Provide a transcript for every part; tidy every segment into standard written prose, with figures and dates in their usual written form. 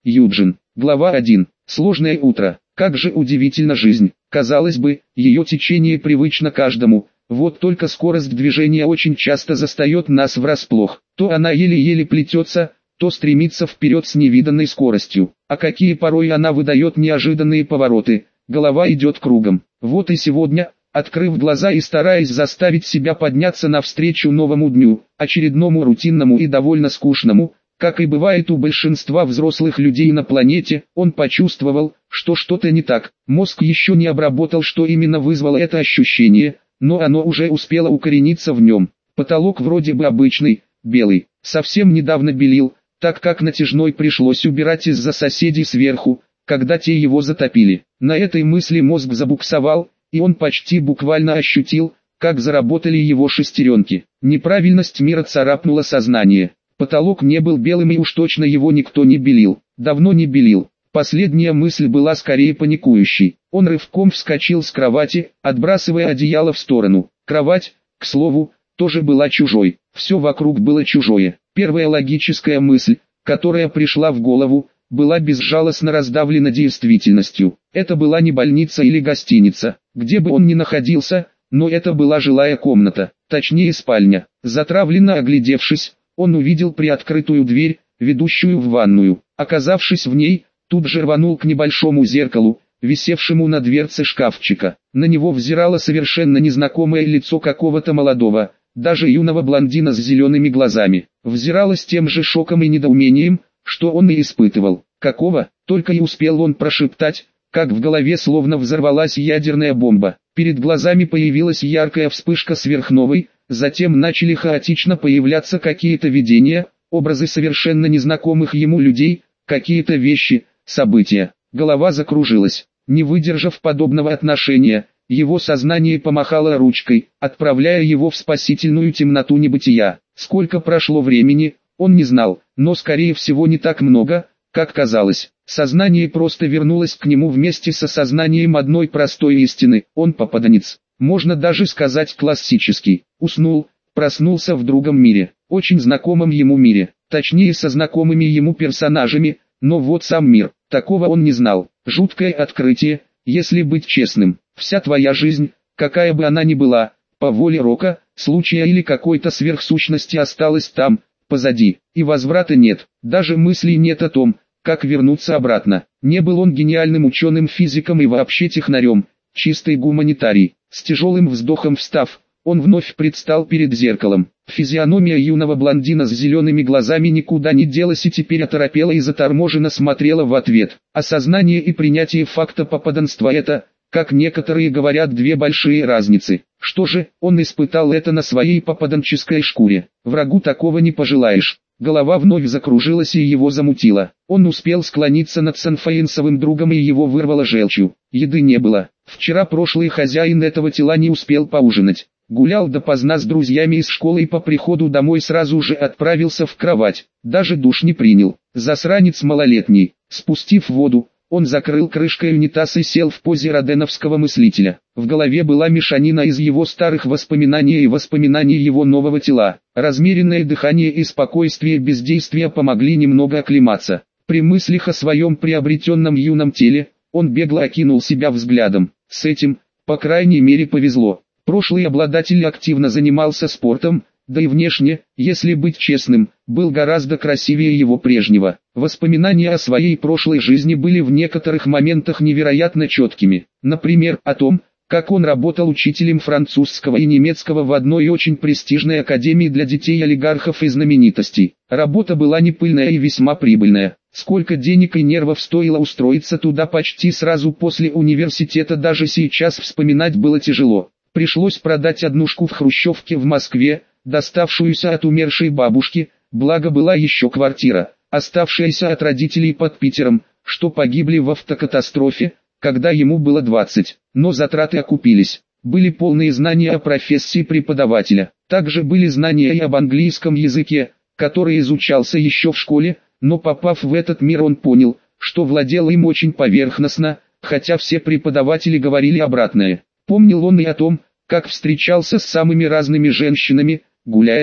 Юджин. Глава 1. Сложное утро. Как же удивительна жизнь. Казалось бы, ее течение привычно каждому. Вот только скорость движения очень часто застает нас врасплох. То она еле-еле плетется, то стремится вперед с невиданной скоростью. А какие порой она выдает неожиданные повороты. Голова идет кругом. Вот и сегодня, открыв глаза и стараясь заставить себя подняться навстречу новому дню, очередному рутинному и довольно скучному, как и бывает у большинства взрослых людей на планете, он почувствовал, что что-то не так. Мозг еще не обработал, что именно вызвало это ощущение, но оно уже успело укорениться в нем. Потолок вроде бы обычный, белый, совсем недавно белил, так как натяжной пришлось убирать из-за соседей сверху, когда те его затопили. На этой мысли мозг забуксовал, и он почти буквально ощутил, как заработали его шестеренки. Неправильность мира царапнула сознание. Потолок не был белым и уж точно его никто не белил. Давно не белил. Последняя мысль была скорее паникующей. Он рывком вскочил с кровати, отбрасывая одеяло в сторону. Кровать, к слову, тоже была чужой. Все вокруг было чужое. Первая логическая мысль, которая пришла в голову, была безжалостно раздавлена действительностью. Это была не больница или гостиница, где бы он ни находился, но это была жилая комната, точнее спальня. Затравленно оглядевшись, он увидел приоткрытую дверь, ведущую в ванную. Оказавшись в ней, тут же рванул к небольшому зеркалу, висевшему на дверце шкафчика. На него взирало совершенно незнакомое лицо какого-то молодого, даже юного блондина с зелеными глазами. Взирало с тем же шоком и недоумением, что он и испытывал. Какого? Только и успел он прошептать, как в голове словно взорвалась ядерная бомба. Перед глазами появилась яркая вспышка сверхновой, затем начали хаотично появляться какие-то видения, образы совершенно незнакомых ему людей, какие-то вещи, события. Голова закружилась. Не выдержав подобного отношения, его сознание помахало ручкой, отправляя его в спасительную темноту небытия. Сколько прошло времени, он не знал, но скорее всего не так много, как казалось. Сознание просто вернулось к нему вместе с осознанием одной простой истины: он попаданец. Можно даже сказать классический. Уснул, проснулся в другом мире, очень знакомом ему мире, точнее со знакомыми ему персонажами, но вот сам мир, такого он не знал. Жуткое открытие, если быть честным. Вся твоя жизнь, какая бы она ни была, по воле рока, случая или какой-то сверхсущности осталась там, позади, и возврата нет, даже мыслей нет о том, как вернуться обратно. Не был он гениальным ученым, физиком и вообще технарем, чистый гуманитарий. С тяжелым вздохом встав, он вновь предстал перед зеркалом. Физиономия юного блондина с зелеными глазами никуда не делась и теперь оторопела и заторможенно смотрела в ответ. Осознание и принятие факта попаданства — это, как некоторые говорят, две большие разницы. Что же, он испытал это на своей попаданческой шкуре. Врагу такого не пожелаешь. Голова вновь закружилась и его замутило. Он успел склониться над санфаинсовым другом и его вырвало желчью. Еды не было. Вчера прошлый хозяин этого тела не успел поужинать. Гулял допоздна с друзьями из школы и по приходу домой сразу же отправился в кровать. Даже душ не принял. Засранец малолетний. Спустив воду, он закрыл крышкой унитаз и сел в позе роденовского мыслителя. В голове была мешанина из его старых воспоминаний и воспоминаний его нового тела. Размеренное дыхание и спокойствие бездействия помогли немного оклематься. При мыслях о своем приобретенном юном теле, он бегло окинул себя взглядом. С этим, по крайней мере, повезло. Прошлый обладатель активно занимался спортом, да и внешне, если быть честным, был гораздо красивее его прежнего. Воспоминания о своей прошлой жизни были в некоторых моментах невероятно четкими. Например, о том, как он работал учителем французского и немецкого в одной очень престижной академии для детей олигархов и знаменитостей. Работа была не пыльная и весьма прибыльная. Сколько денег и нервов стоило устроиться туда почти сразу после университета, даже сейчас вспоминать было тяжело. Пришлось продать однушку в хрущевке в Москве, доставшуюся от умершей бабушки, благо была еще квартира, оставшаяся от родителей под Питером, что погибли в автокатастрофе, когда ему было 20. Но затраты окупились. Были полные знания о профессии преподавателя. Также были знания и об английском языке, который изучался еще в школе, но попав в этот мир он понял, что владел им очень поверхностно, хотя все преподаватели говорили обратное. Помнил он и о том, как встречался с самыми разными женщинами, гуляя,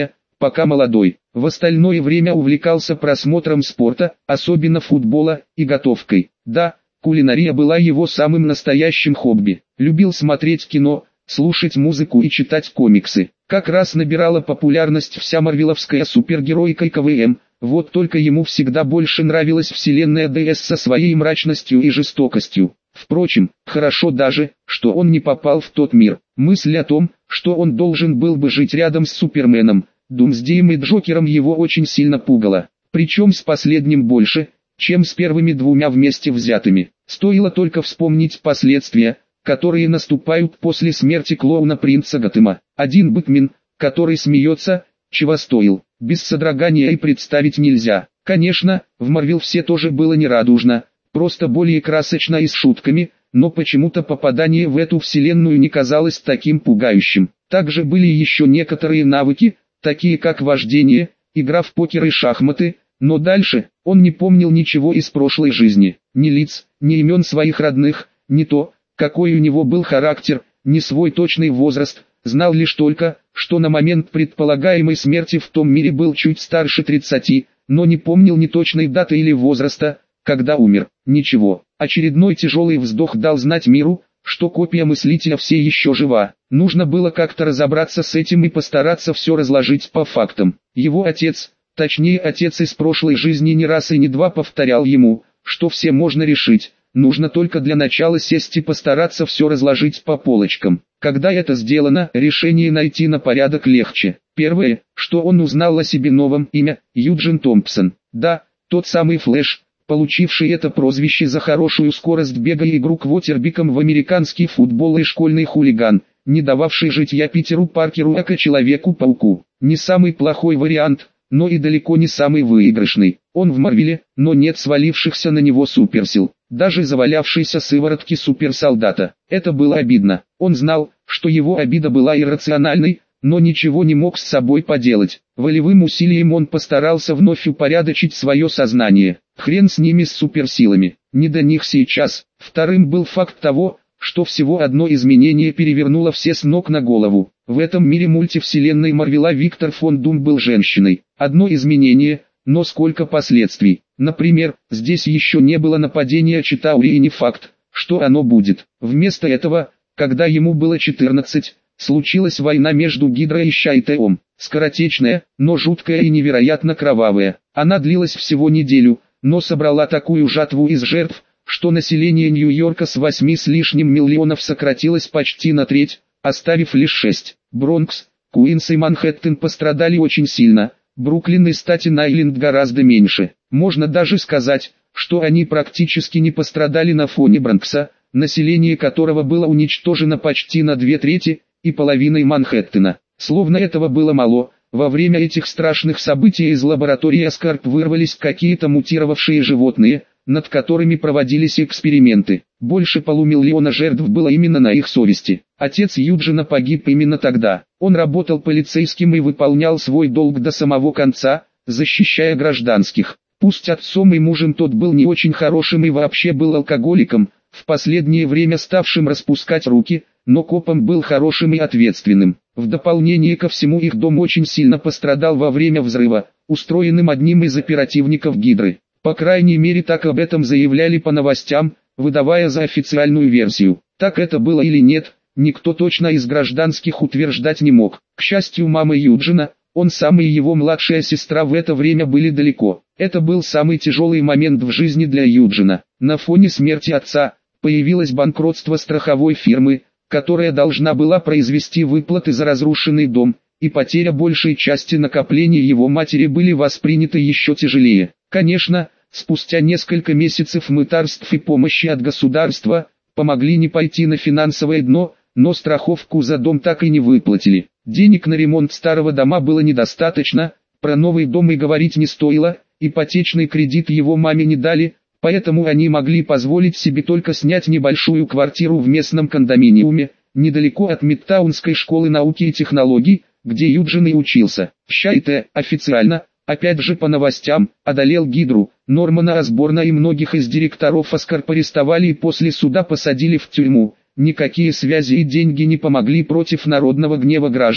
пока молодой. В остальное время увлекался просмотром спорта, особенно футбола, и готовкой. Да, кулинария была его самым настоящим хобби. Любил смотреть кино, слушать музыку и читать комиксы. Как раз набирала популярность вся марвеловская супергеройка и КВМ, вот только ему всегда больше нравилась вселенная ДС со своей мрачностью и жестокостью. Впрочем, хорошо даже, что он не попал в тот мир. Мысль о том, что он должен был бы жить рядом с Суперменом, Думсдеем и Джокером его очень сильно пугало. Причем с последним больше, чем с первыми двумя вместе взятыми. Стоило только вспомнить последствия, которые наступают после смерти клоуна принца Готэма. Один Бэтмен, который смеется, чего стоил, без содрогания и представить нельзя. Конечно, в Марвел все тоже было нерадужно, просто более красочно и с шутками, но почему-то попадание в эту вселенную не казалось таким пугающим. Также были еще некоторые навыки, такие как вождение, игра в покер и шахматы, но дальше он не помнил ничего из прошлой жизни, ни лиц, ни имен своих родных, ни то, какой у него был характер, ни свой точный возраст, знал лишь только, что на момент предполагаемой смерти в том мире был чуть старше 30, но не помнил ни точной даты или возраста, когда умер. Ничего, очередной тяжелый вздох дал знать миру, что копия мыслителя все еще жива. Нужно было как-то разобраться с этим и постараться все разложить по фактам. Его отец, точнее отец из прошлой жизни не раз и не два повторял ему, что все можно решить. Нужно только для начала сесть и постараться все разложить по полочкам. Когда это сделано, решение найти на порядок легче. Первое, что он узнал о себе новом имя, Юджин Томпсон. Да, тот самый Флэш, получивший это прозвище за хорошую скорость бега и игру квотербеком в американский футбол и школьный хулиган, не дававший житья Питеру Паркеру как Человеку-пауку. Не самый плохой вариант, но и далеко не самый выигрышный. Он в Марвеле, но нет свалившихся на него суперсил, даже завалявшейся сыворотки суперсолдата. Это было обидно. Он знал, что его обида была иррациональной, но ничего не мог с собой поделать. Волевым усилием он постарался вновь упорядочить свое сознание. Хрен с ними с суперсилами, не до них сейчас. Вторым был факт того, что всего одно изменение перевернуло все с ног на голову. В этом мире мультивселенной Марвела Виктор фон Дум был женщиной. Одно изменение, но сколько последствий. Например, здесь еще не было нападения Читаури и не факт, что оно будет. Вместо этого, когда ему было 14, случилась война между Гидрой и Щайтеом. Скоротечная, но жуткая и невероятно кровавая. Она длилась всего неделю, но собрала такую жатву из жертв, что население Нью-Йорка с 8 с лишним миллионов сократилось почти на треть, оставив лишь 6. Бронкс, Куинс и Манхэттен пострадали очень сильно, Бруклин и Статен-Айленд гораздо меньше. Можно даже сказать, что они практически не пострадали на фоне Бронкса, население которого было уничтожено почти на 2/3, и половиной Манхэттена. Словно этого было мало, во время этих страшных событий из лаборатории Аскарп вырвались какие-то мутировавшие животные, над которыми проводились эксперименты. Больше 500 000 жертв было именно на их совести. Отец Юджина погиб именно тогда. Он работал полицейским и выполнял свой долг до самого конца, защищая гражданских. Пусть отцом и мужем тот был не очень хорошим и вообще был алкоголиком, в последнее время ставшим распускать руки, но копом был хорошим и ответственным. В дополнение ко всему их дом очень сильно пострадал во время взрыва, устроенным одним из оперативников Гидры. По крайней мере так об этом заявляли по новостям, выдавая за официальную версию. Так это было или нет, никто точно из гражданских утверждать не мог. К счастью мамы Юджина, он сам и его младшая сестра в это время были далеко. Это был самый тяжелый момент в жизни для Юджина. На фоне смерти отца, появилось банкротство страховой фирмы, которая должна была произвести выплаты за разрушенный дом, и потеря большей части накоплений его матери были восприняты еще тяжелее. Конечно, спустя несколько месяцев мытарств и помощи от государства, помогли не пойти на финансовое дно, но страховку за дом так и не выплатили. Денег на ремонт старого дома было недостаточно, про новый дом и говорить не стоило, ипотечный кредит его маме не дали, поэтому они могли позволить себе только снять небольшую квартиру в местном кондоминиуме, недалеко от Мидтаунской школы науки и технологий, где Юджин и учился. Щайте, официально, опять же по новостям, одолел Гидру, Нормана Осборна и многих из директоров Аскарп арестовали и после суда посадили в тюрьму. Никакие связи и деньги не помогли против народного гнева граждан,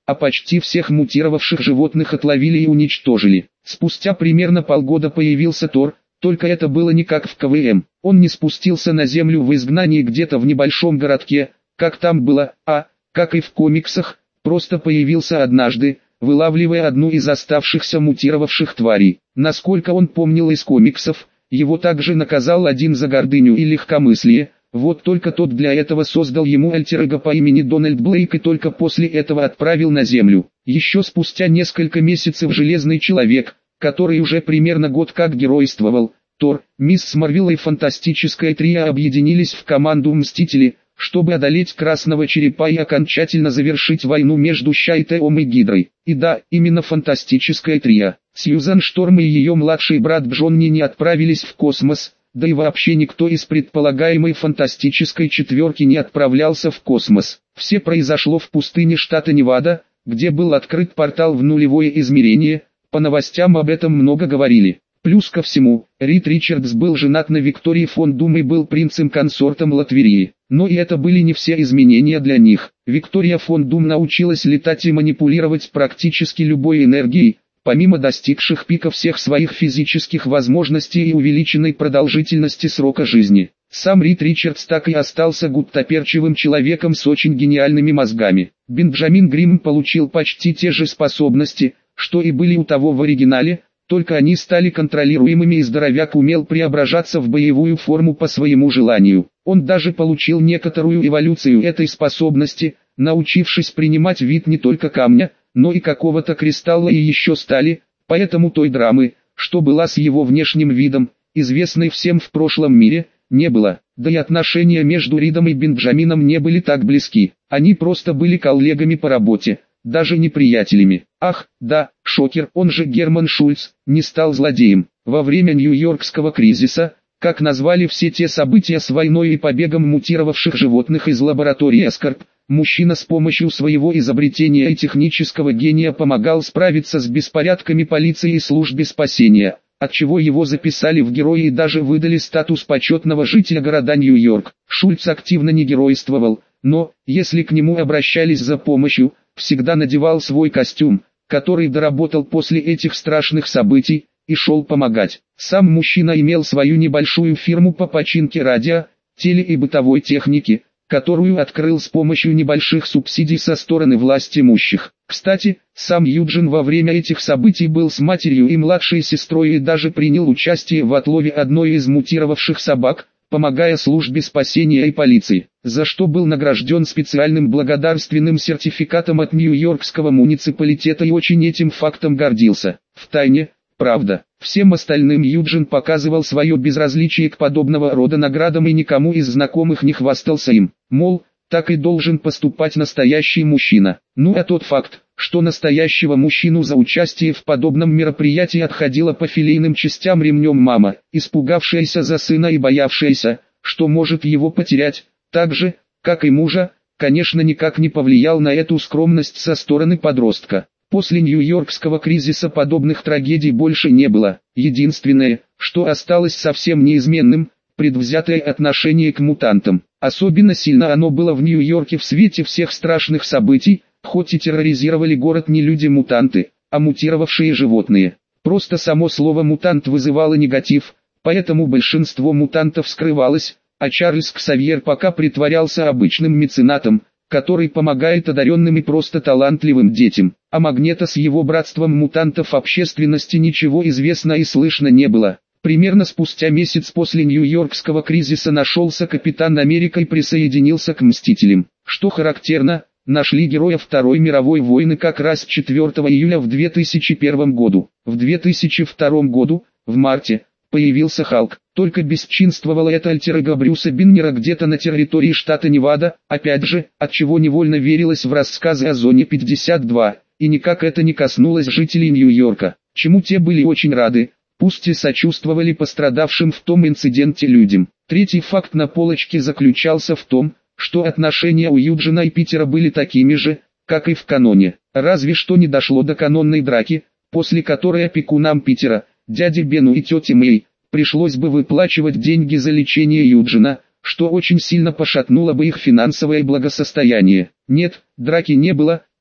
а почти всех мутировавших животных отловили и уничтожили. Спустя примерно полгода появился Тор, только это было не как в КВМ. Он не спустился на землю в изгнании где-то в небольшом городке, как там было, а, как и в комиксах, просто появился однажды, вылавливая одну из оставшихся мутировавших тварей. Насколько он помнил из комиксов, его также наказал один за гордыню и легкомыслие, вот только тот для этого создал ему альтер-эго по имени Дональд Блейк и только после этого отправил на землю. Еще спустя несколько месяцев Железный Человек, который уже примерно год как геройствовал, Тор, Мисс Марвел и Фантастическое трио объединились в команду Мстители, чтобы одолеть Красного Черепа и окончательно завершить войну между Щайтеом и Гидрой. И да, именно Фантастическое трио. Сьюзан Шторм и ее младший брат Джонни не отправились в космос, да и вообще никто из предполагаемой Фантастической четверки не отправлялся в космос. Все произошло в пустыне штата Невада, где был открыт портал в нулевое измерение, по новостям об этом много говорили. Плюс ко всему, Рид Ричардс был женат на Виктории фон Дум и был принцем-консортом Латверии. Но и это были не все изменения для них. Виктория фон Дум научилась летать и манипулировать практически любой энергией, помимо достигших пика всех своих физических возможностей и увеличенной продолжительности срока жизни. Сам Рид Ричардс так и остался гуттаперчивым человеком с очень гениальными мозгами. Бенджамин Гримм получил почти те же способности, что и были у того в оригинале, только они стали контролируемыми и здоровяк умел преображаться в боевую форму по своему желанию. Он даже получил некоторую эволюцию этой способности, научившись принимать вид не только камня, но и какого-то кристалла и еще стали, поэтому той драмы, что была с его внешним видом, известной всем в прошлом мире, не было. Да и отношения между Ридом и Бенджамином не были так близки, они просто были коллегами по работе, даже не приятелями. Ах, да, Шокер, он же Герман Шульц, не стал злодеем. Во время Нью-Йоркского кризиса, как назвали все те события с войной и побегом мутировавших животных из лаборатории Эскорб, мужчина с помощью своего изобретения и технического гения помогал справиться с беспорядками полиции и службе спасения, отчего его записали в герои и даже выдали статус почетного жителя города Нью-Йорк. Шульц активно не геройствовал, но, если к нему обращались за помощью, всегда надевал свой костюм, который доработал после этих страшных событий, и шел помогать. Сам мужчина имел свою небольшую фирму по починке радио, теле- и бытовой техники, которую открыл с помощью небольших субсидий со стороны власть имущих. Кстати, сам Юджин во время этих событий был с матерью и младшей сестрой и даже принял участие в отлове одной из мутировавших собак, помогая службе спасения и полиции, за что был награжден специальным благодарственным сертификатом от Нью-Йоркского муниципалитета и очень этим фактом гордился. Втайне, правда, всем остальным Юджин показывал свое безразличие к подобного рода наградам и никому из знакомых не хвастался им, мол, так и должен поступать настоящий мужчина. Ну а тот факт, что настоящего мужчину за участие в подобном мероприятии отходила по филейным частям ремнем мама, испугавшаяся за сына и боявшаяся, что может его потерять, так же, как и мужа, конечно никак не повлиял на эту скромность со стороны подростка. После Нью-Йоркского кризиса подобных трагедий больше не было. Единственное, что осталось совсем неизменным, предвзятое отношение к мутантам. Особенно сильно оно было в Нью-Йорке в свете всех страшных событий, хоть и терроризировали город не люди-мутанты, а мутировавшие животные. Просто само слово «мутант» вызывало негатив, поэтому большинство мутантов скрывалось, а Чарльз Ксавьер пока притворялся обычным меценатом, который помогает одаренным и просто талантливым детям. О Магнето с его братством мутантов общественности ничего известно и слышно не было. Примерно спустя месяц после Нью-Йоркского кризиса нашелся Капитан Америка и присоединился к Мстителям. Что характерно, нашли героя Второй мировой войны как раз 4 июля в 2001 году. В 2002 году, в марте, появился Халк, только бесчинствовало это альтер-эго Брюса Беннера где-то на территории штата Невада, опять же, отчего невольно верилось в рассказы о Зоне 52, и никак это не коснулось жителей Нью-Йорка, чему те были очень рады, пусть и сочувствовали пострадавшим в том инциденте людям. Третий факт на полочке заключался в том, что отношения у Юджина и Питера были такими же, как и в каноне, разве что не дошло до канонной драки, после которой опекунам Питера, дяде Бену и тете Мэй, пришлось бы выплачивать деньги за лечение Юджина, что очень сильно пошатнуло бы их финансовое благосостояние. Нет, драки не было,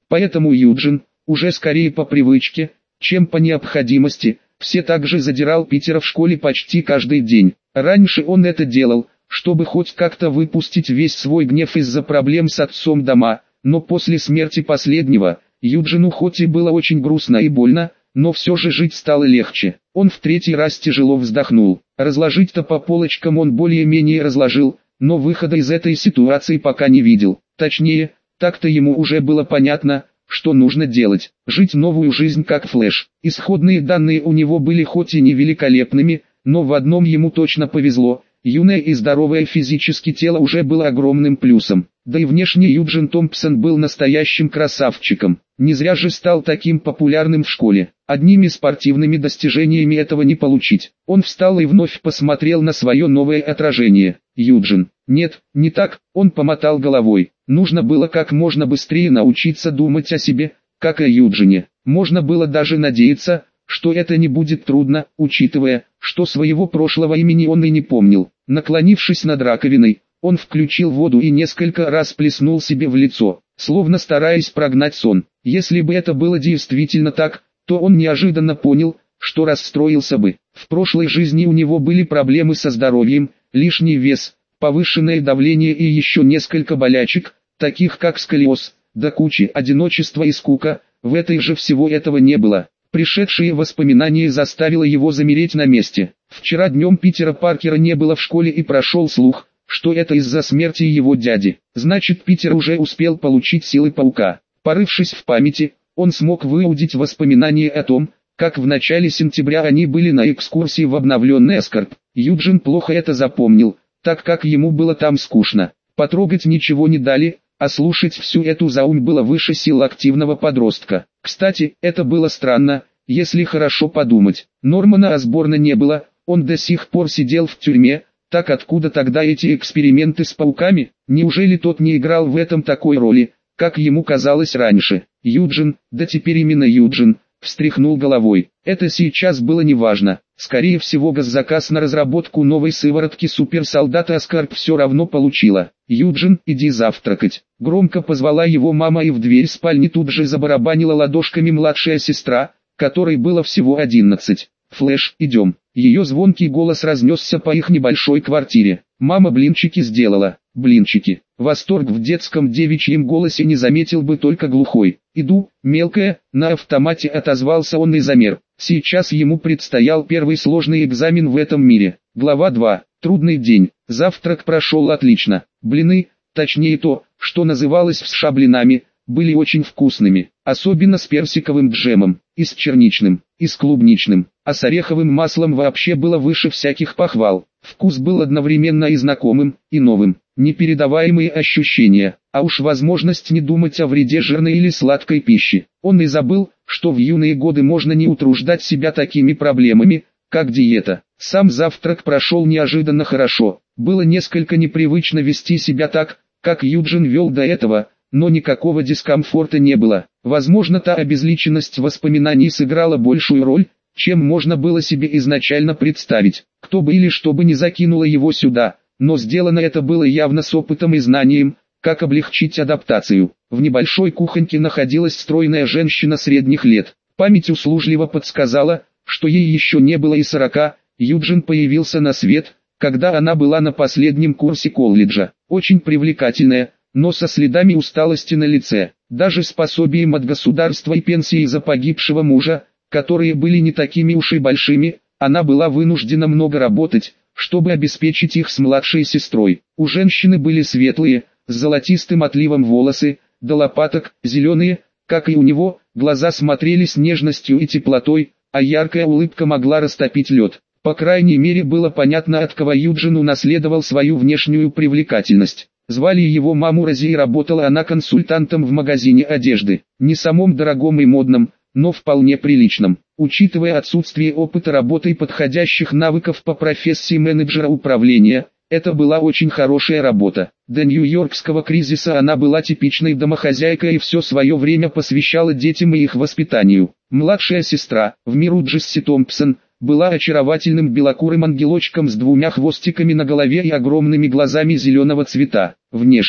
Поэтому Юджин, уже скорее по привычке, чем по необходимости, все также задирал Питера в школе почти каждый день. Раньше он это делал, чтобы хоть как-то выпустить весь свой гнев из-за проблем с отцом дома, но после смерти последнего, Юджину хоть и было очень грустно и больно, но все же жить стало легче. Он в третий раз тяжело вздохнул. Разложить-то по полочкам он более-менее разложил, но выхода из этой ситуации пока не видел. Точнее, так-то ему уже было понятно, что нужно делать. Жить новую жизнь как Флэш. Исходные данные у него были хоть и не великолепными, но в одном ему точно повезло. Юное и здоровое физически тело уже было огромным плюсом. Да и внешне Юджин Томпсон был настоящим красавчиком. Не зря же стал таким популярным в школе. Одними спортивными достижениями этого не получить. Он встал и вновь посмотрел на свое новое отражение. Юджин. Нет, не так, он помотал головой. Нужно было как можно быстрее научиться думать о себе, как о Юджине. Можно было даже надеяться, что это не будет трудно, учитывая, что своего прошлого имени он и не помнил. Наклонившись над раковиной, он включил воду и несколько раз плеснул себе в лицо, словно стараясь прогнать сон. Если бы это было действительно так, то он неожиданно понял, что расстроился бы. В прошлой жизни у него были проблемы со здоровьем, лишний вес, повышенное давление и еще несколько болячек, таких как сколиоз, до кучи одиночества и скука. В этой же всего этого не было. Пришедшие воспоминания заставило его замереть на месте. Вчера днем Питера Паркера не было в школе и прошел слух, что это из-за смерти его дяди. Значит, Питер уже успел получить силы паука. Порывшись в памяти, он смог выудить воспоминания о том, как в начале сентября они были на экскурсии в обновленный Аскарп. Юджин плохо это запомнил, так как ему было там скучно. Потрогать ничего не дали, а слушать всю эту заумь было выше сил активного подростка. Кстати, это было странно, если хорошо подумать. Нормана Осборна не было, он до сих пор сидел в тюрьме, так откуда тогда эти эксперименты с пауками? Неужели тот не играл в этом такой роли, как ему казалось раньше? Юджин, да теперь именно Юджин, встряхнул головой. Это сейчас было неважно. Скорее всего, госзаказ на разработку новой сыворотки суперсолдата Аскарп все равно получила. «Юджин, иди завтракать». Громко позвала его мама, и в дверь спальни тут же забарабанила ладошками младшая сестра, которой было всего 11. «Флэш, идем». Ее звонкий голос разнесся по их небольшой квартире. Мама блинчики сделала. Блинчики. Восторг в детском девичьем голосе не заметил бы только глухой. «Иду, мелкая», на автомате отозвался он и замер. Сейчас ему предстоял первый сложный экзамен в этом мире. Глава 2. Трудный день. Завтрак прошел отлично. Блины, точнее то, что называлось в США блинами, были очень вкусными. Особенно с персиковым джемом, и с черничным, и с клубничным. А с ореховым маслом вообще было выше всяких похвал. Вкус был одновременно и знакомым, и новым. Непередаваемые ощущения, а уж возможность не думать о вреде жирной или сладкой пищи. Он и забыл, что в юные годы можно не утруждать себя такими проблемами, как диета. Сам завтрак прошел неожиданно хорошо. Было несколько непривычно вести себя так, как Юджин вел до этого, но никакого дискомфорта не было. Возможно, та обезличенность воспоминаний сыграла большую роль, чем можно было себе изначально представить. Кто бы или что бы ни закинуло его сюда, но сделано это было явно с опытом и знанием, как облегчить адаптацию. В небольшой кухоньке находилась стройная женщина средних лет. Память услужливо подсказала, что ей еще не было и 40. Юджин появился на свет, когда она была на последнем курсе колледжа. Очень привлекательная, но со следами усталости на лице. Даже с пособием от государства и пенсией за погибшего мужа, которые были не такими уж и большими, она была вынуждена много работать, чтобы обеспечить их с младшей сестрой. У женщины были светлые, с золотистым отливом волосы, до лопаток, зеленые, как и у него, глаза смотрели с нежностью и теплотой, а яркая улыбка могла растопить лед. По крайней мере, было понятно, от кого Юджин унаследовал свою внешнюю привлекательность. Звали его маму Рози, и работала она консультантом в магазине одежды. Не самом дорогом и модном, но вполне приличном. Учитывая отсутствие опыта работы и подходящих навыков по профессии менеджера управления, это была очень хорошая работа. До нью-йоркского кризиса она была типичной домохозяйкой и все свое время посвящала детям и их воспитанию. Младшая сестра, в миру Джесси Томпсон, была очаровательным белокурым ангелочком с 2 хвостиками на голове и огромными глазами зеленого цвета. Внешне,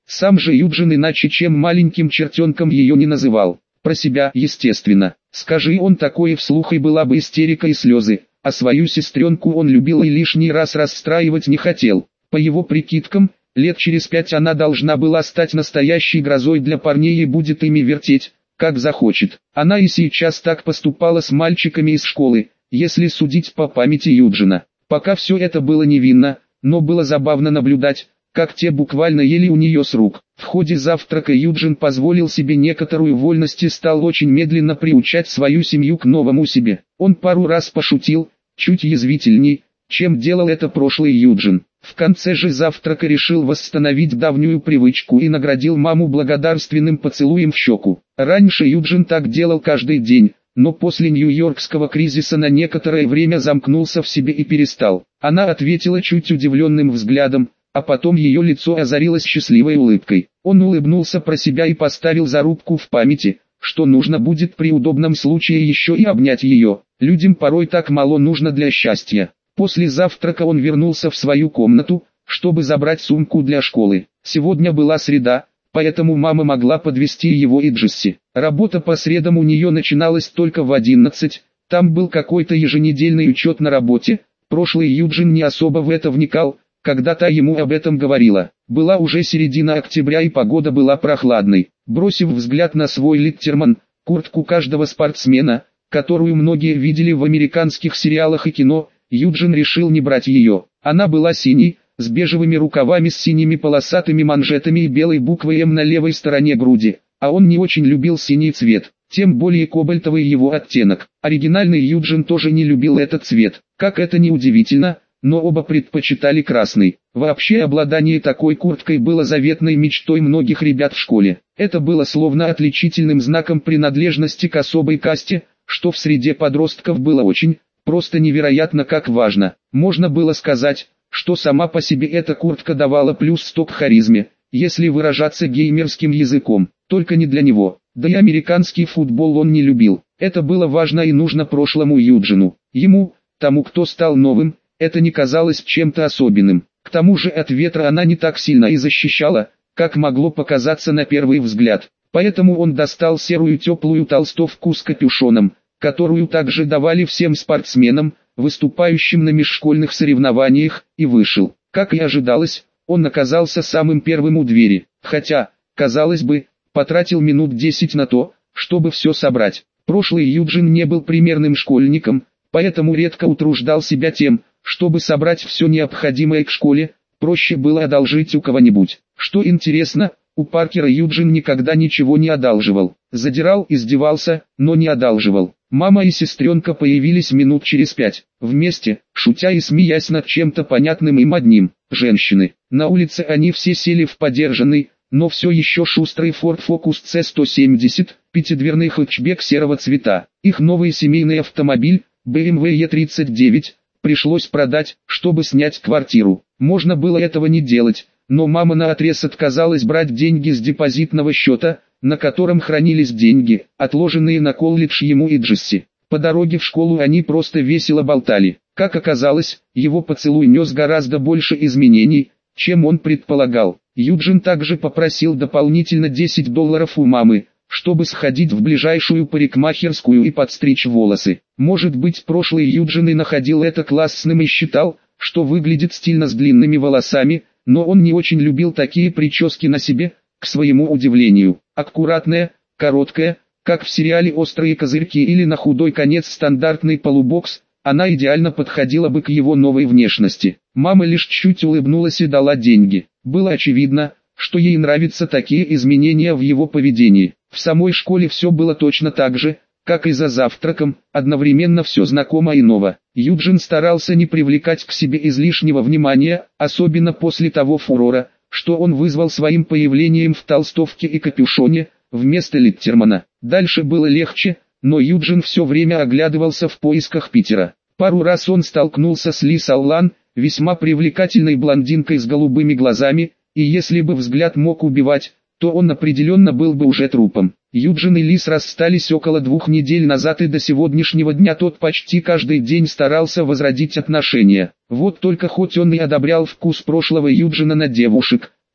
Сам же Юджин иначе чем маленьким чертенком ее не называл. Про себя, естественно. Скажи он такое вслух, и была бы истерика и слезы, а свою сестренку он любил и лишний раз расстраивать не хотел. По его прикидкам, лет через 5 она должна была стать настоящей грозой для парней и будет ими вертеть, как захочет. Она и сейчас так поступала с мальчиками из школы, если судить по памяти Юджина. Пока все это было невинно, но было забавно наблюдать, как те буквально ели у нее с рук. В ходе завтрака Юджин позволил себе некоторую вольность и стал очень медленно приучать свою семью к новому себе. Он пару раз пошутил, чуть язвительней, чем делал это прошлый Юджин. В конце же завтрака решил восстановить давнюю привычку и наградил маму благодарственным поцелуем в щеку. Раньше Юджин так делал каждый день, но после нью-йоркского кризиса на некоторое время замкнулся в себе и перестал. Она ответила чуть удивленным взглядом, а потом ее лицо озарилось счастливой улыбкой. Он улыбнулся про себя и поставил зарубку в памяти, что нужно будет при удобном случае еще и обнять ее. Людям порой так мало нужно для счастья. После завтрака он вернулся в свою комнату, чтобы забрать сумку для школы. Сегодня была среда, поэтому мама могла подвезти его и Джесси. Работа по средам у нее начиналась только в 11, там был какой-то еженедельный учет на работе. Прошлый Юджин не особо в это вникал, когда та ему об этом говорила. Была уже середина октября и погода была прохладной. Бросив взгляд на свой Литтерман, куртку каждого спортсмена, которую многие видели в американских сериалах и кино, Юджин решил не брать ее. Она была синей, с бежевыми рукавами с синими полосатыми манжетами и белой буквой М на левой стороне груди, а он не очень любил синий цвет, тем более кобальтовый его оттенок. Оригинальный Юджин тоже не любил этот цвет, как это ни удивительно, но оба предпочитали красный. Вообще обладание такой курткой было заветной мечтой многих ребят в школе. Это было словно отличительным знаком принадлежности к особой касте, что в среде подростков было очень, просто невероятно как важно. Можно было сказать, что сама по себе эта куртка давала плюс 100 к харизме, если выражаться геймерским языком, только не для него. Да и американский футбол он не любил. Это было важно и нужно прошлому Юджину. Ему, тому кто стал новым, это не казалось чем-то особенным. К тому же от ветра она не так сильно и защищала, как могло показаться на первый взгляд. Поэтому он достал серую теплую толстовку с капюшоном, которую также давали всем спортсменам, выступающим на межшкольных соревнованиях, и вышел. Как и ожидалось, он оказался самым первым у двери, хотя, казалось бы, потратил минут 10 на то, чтобы все собрать. Прошлый Юджин не был примерным школьником, поэтому редко утруждал себя тем, чтобы собрать все необходимое к школе, проще было одолжить у кого-нибудь. Что интересно, у Паркера Юджин никогда ничего не одалживал. Задирал, издевался, но не одалживал. Мама и сестренка появились минут через 5, вместе, шутя и смеясь над чем-то понятным им одним, женщины. На улице они все сели в подержанный, но все еще шустрый Ford Focus C170, пятидверный хэтчбек серого цвета. Их новый семейный автомобиль, BMW E39, пришлось продать, чтобы снять квартиру. Можно было этого не делать, но мама наотрез отказалась брать деньги с депозитного счета, на котором хранились деньги, отложенные на колледж ему и Джесси. По дороге в школу они просто весело болтали. Как оказалось, его поцелуй нес гораздо больше изменений, чем он предполагал. Юджин также попросил дополнительно $10 у мамы, чтобы сходить в ближайшую парикмахерскую и подстричь волосы. Может быть, прошлый Юджин и находил это классным и считал, что выглядит стильно с длинными волосами, но он не очень любил такие прически на себе, к своему удивлению. Аккуратная, короткая, как в сериале «Острые козырьки» или на худой конец стандартный полубокс, она идеально подходила бы к его новой внешности. Мама лишь чуть улыбнулась и дала деньги. Было очевидно, что ей нравятся такие изменения в его поведении. В самой школе все было точно так же, как и за завтраком, одновременно все знакомо и ново. Юджин старался не привлекать к себе излишнего внимания, особенно после того фурора, что он вызвал своим появлением в толстовке и капюшоне, вместо Литтермана. Дальше было легче, но Юджин все время оглядывался в поисках Питера. Пару раз он столкнулся с Ли Саллан, весьма привлекательной блондинкой с голубыми глазами, и если бы взгляд мог убивать, то он определенно был бы уже трупом. Юджин и Лис расстались около 2 недель назад, и до сегодняшнего дня тот почти каждый день старался возродить отношения. Вот только хоть он и одобрял вкус прошлого Юджина на девушек,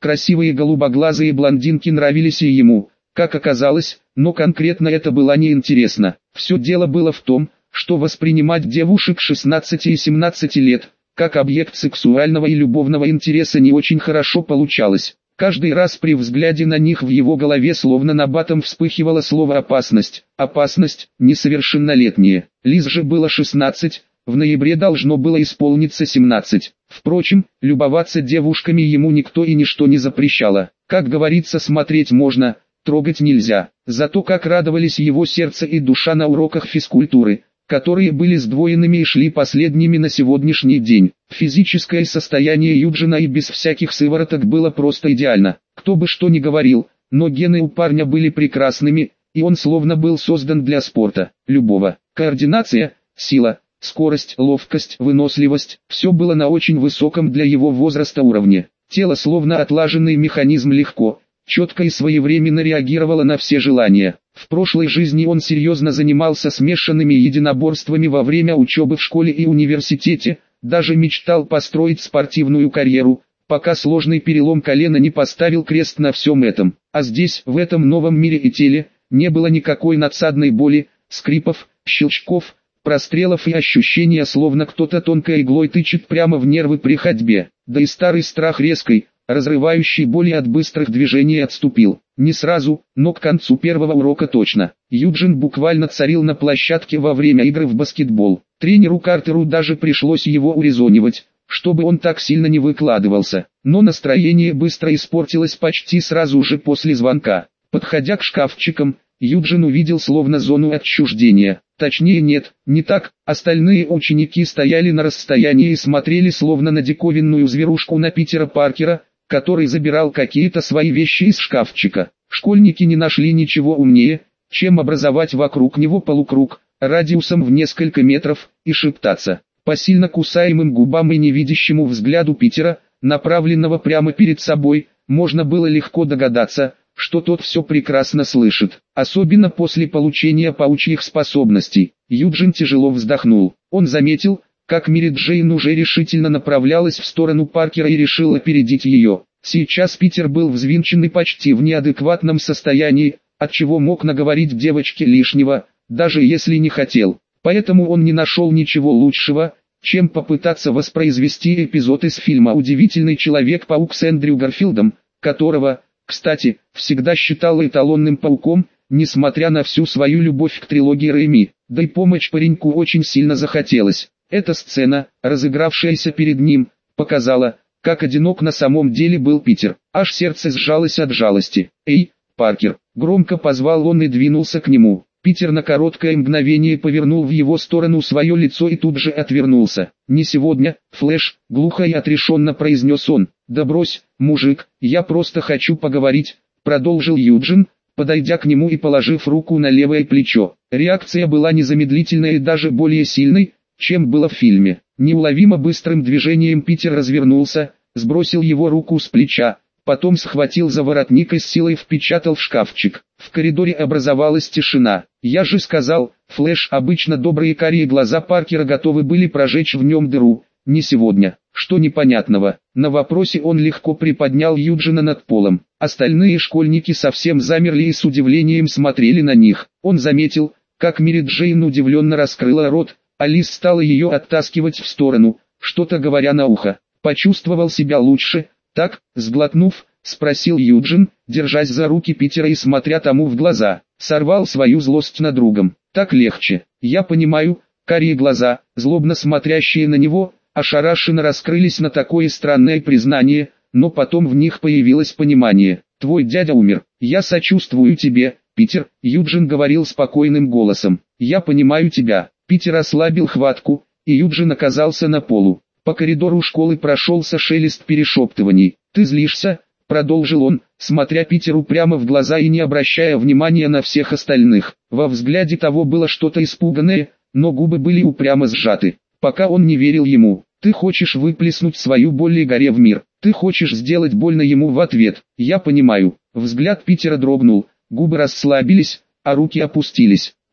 Красивые голубоглазые блондинки нравились и ему, как оказалось, но конкретно это было неинтересно. Все дело было в том, что воспринимать девушек 16 и 17 лет, как объект сексуального и любовного интереса не очень хорошо получалось. Каждый раз при взгляде на них в его голове словно набатом вспыхивало слово «опасность». Опасность, несовершеннолетние. Лиз же было 16, в ноябре должно было исполниться 17. Впрочем, любоваться девушками ему никто и ничто не запрещало. Как говорится, смотреть можно, трогать нельзя. Зато как радовались его сердце и душа на уроках физкультуры, которые были сдвоенными и шли последними на сегодняшний день. Физическое состояние Юджина и без всяких сывороток было просто идеально. Кто бы что ни говорил, но гены у парня были прекрасными, и он словно был создан для спорта, любого. Координация, сила, скорость, ловкость, выносливость – все было на очень высоком для его возраста уровне. Тело словно отлаженный механизм легко, четко и своевременно реагировало на все желания. В прошлой жизни он серьезно занимался смешанными единоборствами во время учебы в школе и университете, даже мечтал построить спортивную карьеру, пока сложный перелом колена не поставил крест на всем этом. А здесь, в этом новом мире и теле, не было никакой надсадной боли, скрипов, щелчков, прострелов и ощущения, словно кто-то тонкой иглой тычет прямо в нервы при ходьбе. Да и старый страх резкой, разрывающий боли от быстрых движений отступил. Не сразу, но к концу первого урока точно. Юджин буквально царил на площадке во время игры в баскетбол. Тренеру Картеру даже пришлось его урезонивать, чтобы он так сильно не выкладывался. Но настроение быстро испортилось почти сразу же после звонка. Подходя к шкафчикам, Юджин увидел словно зону отчуждения. Точнее нет, не так, остальные ученики стояли на расстоянии и смотрели словно на диковинную зверушку на Питера Паркера, который забирал какие-то свои вещи из шкафчика. Школьники не нашли ничего умнее, чем образовать вокруг него полукруг, радиусом в несколько метров, и шептаться. По сильно кусаемым губам и невидящему взгляду Питера, направленного прямо перед собой, можно было легко догадаться, что тот все прекрасно слышит. Особенно после получения паучьих способностей. Юджин тяжело вздохнул. Он заметил, как Мэри Джейн уже решительно направлялась в сторону Паркера и решил опередить ее. Сейчас Питер был взвинчен и почти в неадекватном состоянии, отчего мог наговорить девочке лишнего, даже если не хотел. Поэтому он не нашел ничего лучшего, чем попытаться воспроизвести эпизод из фильма «Удивительный Человек-паук» с Эндрю Гарфилдом, которого, кстати, всегда считал эталонным пауком, несмотря на всю свою любовь к трилогии Рэйми. Да и помочь пареньку очень сильно захотелось. Эта сцена, разыгравшаяся перед ним, показала, как одинок на самом деле был Питер. Аж сердце сжалось от жалости. «Эй, Паркер!» — громко позвал он и двинулся к нему. Питер на короткое мгновение повернул в его сторону свое лицо и тут же отвернулся. «Не сегодня, Флэш», — глухо и отрешенно произнес он. «Да брось, мужик, я просто хочу поговорить», — продолжил Юджин, подойдя к нему и положив руку на левое плечо. Реакция была незамедлительной и даже более сильной, чем было в фильме. Неуловимо быстрым движением Питер развернулся, сбросил его руку с плеча, потом схватил за воротник и с силой впечатал в шкафчик. В коридоре образовалась тишина. «Я же сказал, Флэш», обычно добрые карие глаза Паркера готовы были прожечь в нем дыру. «Не сегодня». Что непонятного? На вопросе он легко приподнял Юджина над полом. Остальные школьники совсем замерли и с удивлением смотрели на них. Он заметил, как Мэри Джейн удивленно раскрыла рот, а Лиз стала ее оттаскивать в сторону, что-то говоря на ухо. «Почувствовал себя лучше?» «Так», сглотнув, спросил Юджин, держась за руки Питера и смотря тому в глаза. Сорвал свою злость над другом. «Так легче. Я понимаю». Карие глаза, злобно смотрящие на него, ошарашенно раскрылись на такое странное признание, но потом в них появилось понимание. «Твой дядя умер. Я сочувствую тебе, Питер», — Юджин говорил спокойным голосом. «Я понимаю тебя». Питер ослабил хватку, и Юджин оказался на полу. По коридору школы прошелся шелест перешептываний. «Ты злишься?» — продолжил он, смотря Питеру прямо в глаза и не обращая внимания на всех остальных. Во взгляде того было что-то испуганное, но губы были упрямо сжаты. Пока он не верил ему. «Ты хочешь выплеснуть свою боль и горе в мир. Ты хочешь сделать больно ему в ответ. Я понимаю». Взгляд Питера дрогнул, губы расслабились, а руки опустились.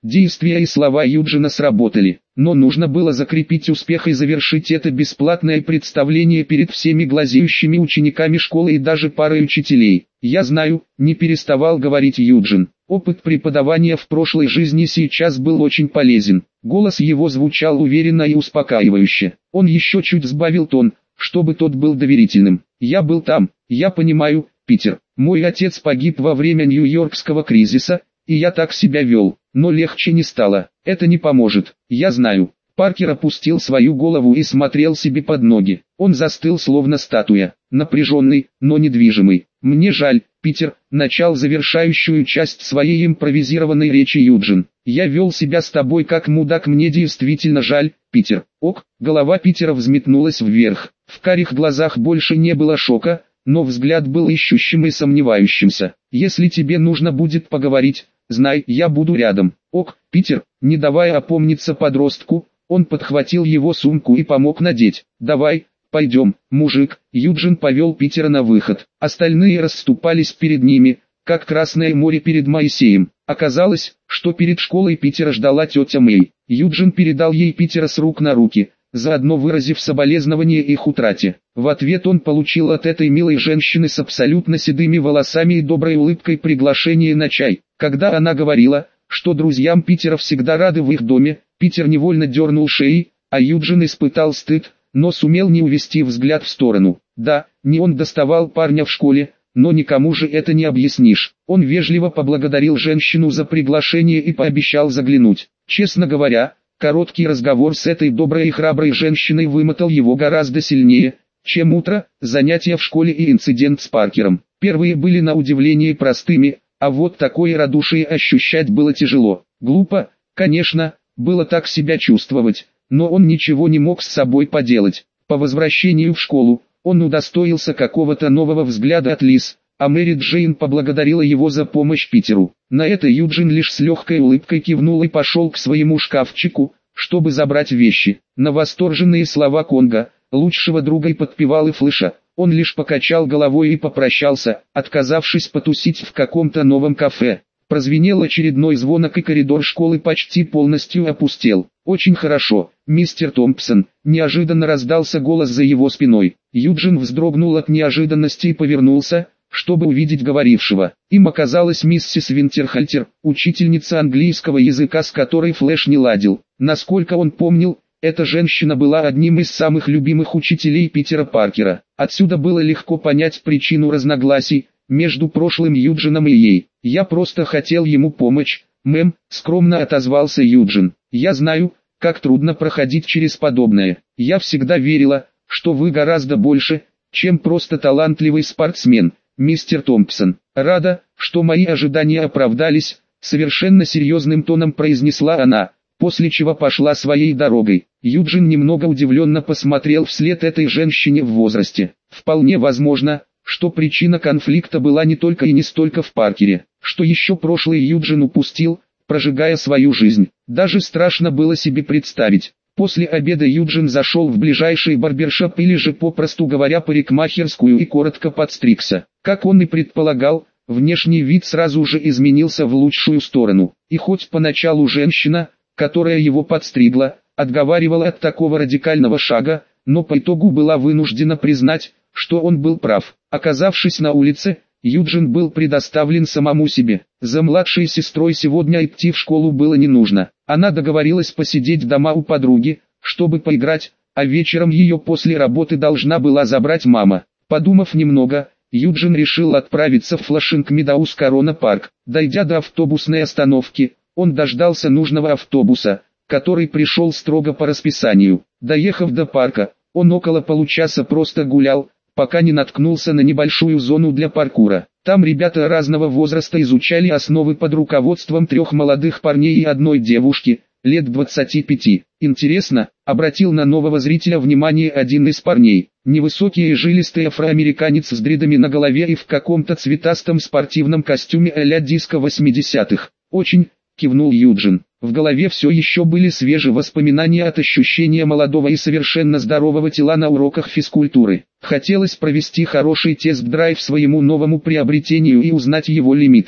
Действия и слова Юджина сработали, но нужно было закрепить успех и завершить это бесплатное представление перед всеми глазеющими учениками школы и даже парой учителей. «Я знаю», — не переставал говорить Юджин. Опыт преподавания в прошлой жизни сейчас был очень полезен. Голос его звучал уверенно и успокаивающе. Он еще чуть сбавил тон, чтобы тот был доверительным. «Я был там, я понимаю, Питер. Мой отец погиб во время Нью-Йоркского кризиса, и я так себя вел, но легче не стало. Это не поможет, я знаю». Паркер опустил свою голову и смотрел себе под ноги. Он застыл словно статуя, напряженный, но недвижимый. «Мне жаль, Питер», — начал завершающую часть своей импровизированной речи Юджин. «Я вел себя с тобой как мудак, мне действительно жаль, Питер». Ок, голова Питера взметнулась вверх. В карих глазах больше не было шока, но взгляд был ищущим и сомневающимся. «Если тебе нужно будет поговорить, знай, я буду рядом». «Ок, Питер», не давая опомниться подростку, он подхватил его сумку и помог надеть. «Давай, пойдем, мужик». Юджин повел Питера на выход. Остальные расступались перед ними, как Красное море перед Моисеем. Оказалось, что перед школой Питера ждала тетя Мэй. Юджин передал ей Питера с рук на руки, заодно выразив соболезнование их утрате. В ответ он получил от этой милой женщины с абсолютно седыми волосами и доброй улыбкой приглашение на чай. Когда она говорила, что друзьям Питера всегда рады в их доме, Питер невольно дернул шеей, а Юджин испытал стыд, но сумел не увести взгляд в сторону. Да, не он доставал парня в школе, но никому же это не объяснишь. Он вежливо поблагодарил женщину за приглашение и пообещал заглянуть. Честно говоря, короткий разговор с этой доброй и храброй женщиной вымотал его гораздо сильнее, чем утро, занятия в школе и инцидент с Паркером. Первые были на удивление простыми, а вот такое радушие ощущать было тяжело. Глупо, конечно, было так себя чувствовать, но он ничего не мог с собой поделать. По возвращению в школу, он удостоился какого-то нового взгляда от Лиз, а Мэри Джейн поблагодарила его за помощь Питеру. На это Юджин лишь с легкой улыбкой кивнул и пошел к своему шкафчику, чтобы забрать вещи. На восторженные слова Конга, лучшего друга и подпевалы Флэша, он лишь покачал головой и попрощался, отказавшись потусить в каком-то новом кафе. Прозвенел очередной звонок и коридор школы почти полностью опустел. «Очень хорошо, мистер Томпсон», — неожиданно раздался голос за его спиной. Юджин вздрогнул от неожиданности и повернулся, чтобы увидеть говорившего. Им оказалась миссис Винтерхальтер, учительница английского языка, с которой Флэш не ладил. Насколько он помнил, эта женщина была одним из самых любимых учителей Питера Паркера. Отсюда было легко понять причину разногласий между прошлым Юджином и ей. «Я просто хотел ему помочь, мэм», — скромно отозвался Юджин. «Я знаю, как трудно проходить через подобное. Я всегда верила, что вы гораздо больше, чем просто талантливый спортсмен, мистер Томпсон. Рада, что мои ожидания оправдались», — совершенно серьезным тоном произнесла она, после чего пошла своей дорогой. Юджин немного удивленно посмотрел вслед этой женщине в возрасте. Вполне возможно, что причина конфликта была не только и не столько в Паркере, что еще прошлый Юджин упустил, прожигая свою жизнь. Даже страшно было себе представить. После обеда Юджин зашел в ближайший барбершоп или же, попросту говоря, парикмахерскую и коротко подстригся. Как он и предполагал, внешний вид сразу же изменился в лучшую сторону. И хоть поначалу женщина, которая его подстригла, отговаривала от такого радикального шага, но по итогу была вынуждена признать, что он был прав. Оказавшись на улице, Юджин был предоставлен самому себе. За младшей сестрой сегодня идти в школу было не нужно. Она договорилась посидеть дома у подруги, чтобы поиграть, а вечером ее после работы должна была забрать мама. Подумав немного, Юджин решил отправиться в Флашинг-Медаус Корона Парк. Дойдя до автобусной остановки, он дождался нужного автобуса, который пришел строго по расписанию. Доехав до парка, он около получаса просто гулял, пока не наткнулся на небольшую зону для паркура. Там ребята разного возраста изучали основы под руководством 3 молодых парней и одной девушки, лет 25. «Интересно», — обратил на нового зрителя внимание один из парней. Невысокий и жилистый афроамериканец с дредами на голове и в каком-то цветастом спортивном костюме а-ля диско 80-х. «Очень», — кивнул Юджин. В голове все еще были свежие воспоминания от ощущения молодого и совершенно здорового тела на уроках физкультуры. Хотелось провести хороший тест-драйв своему новому приобретению и узнать его лимиты.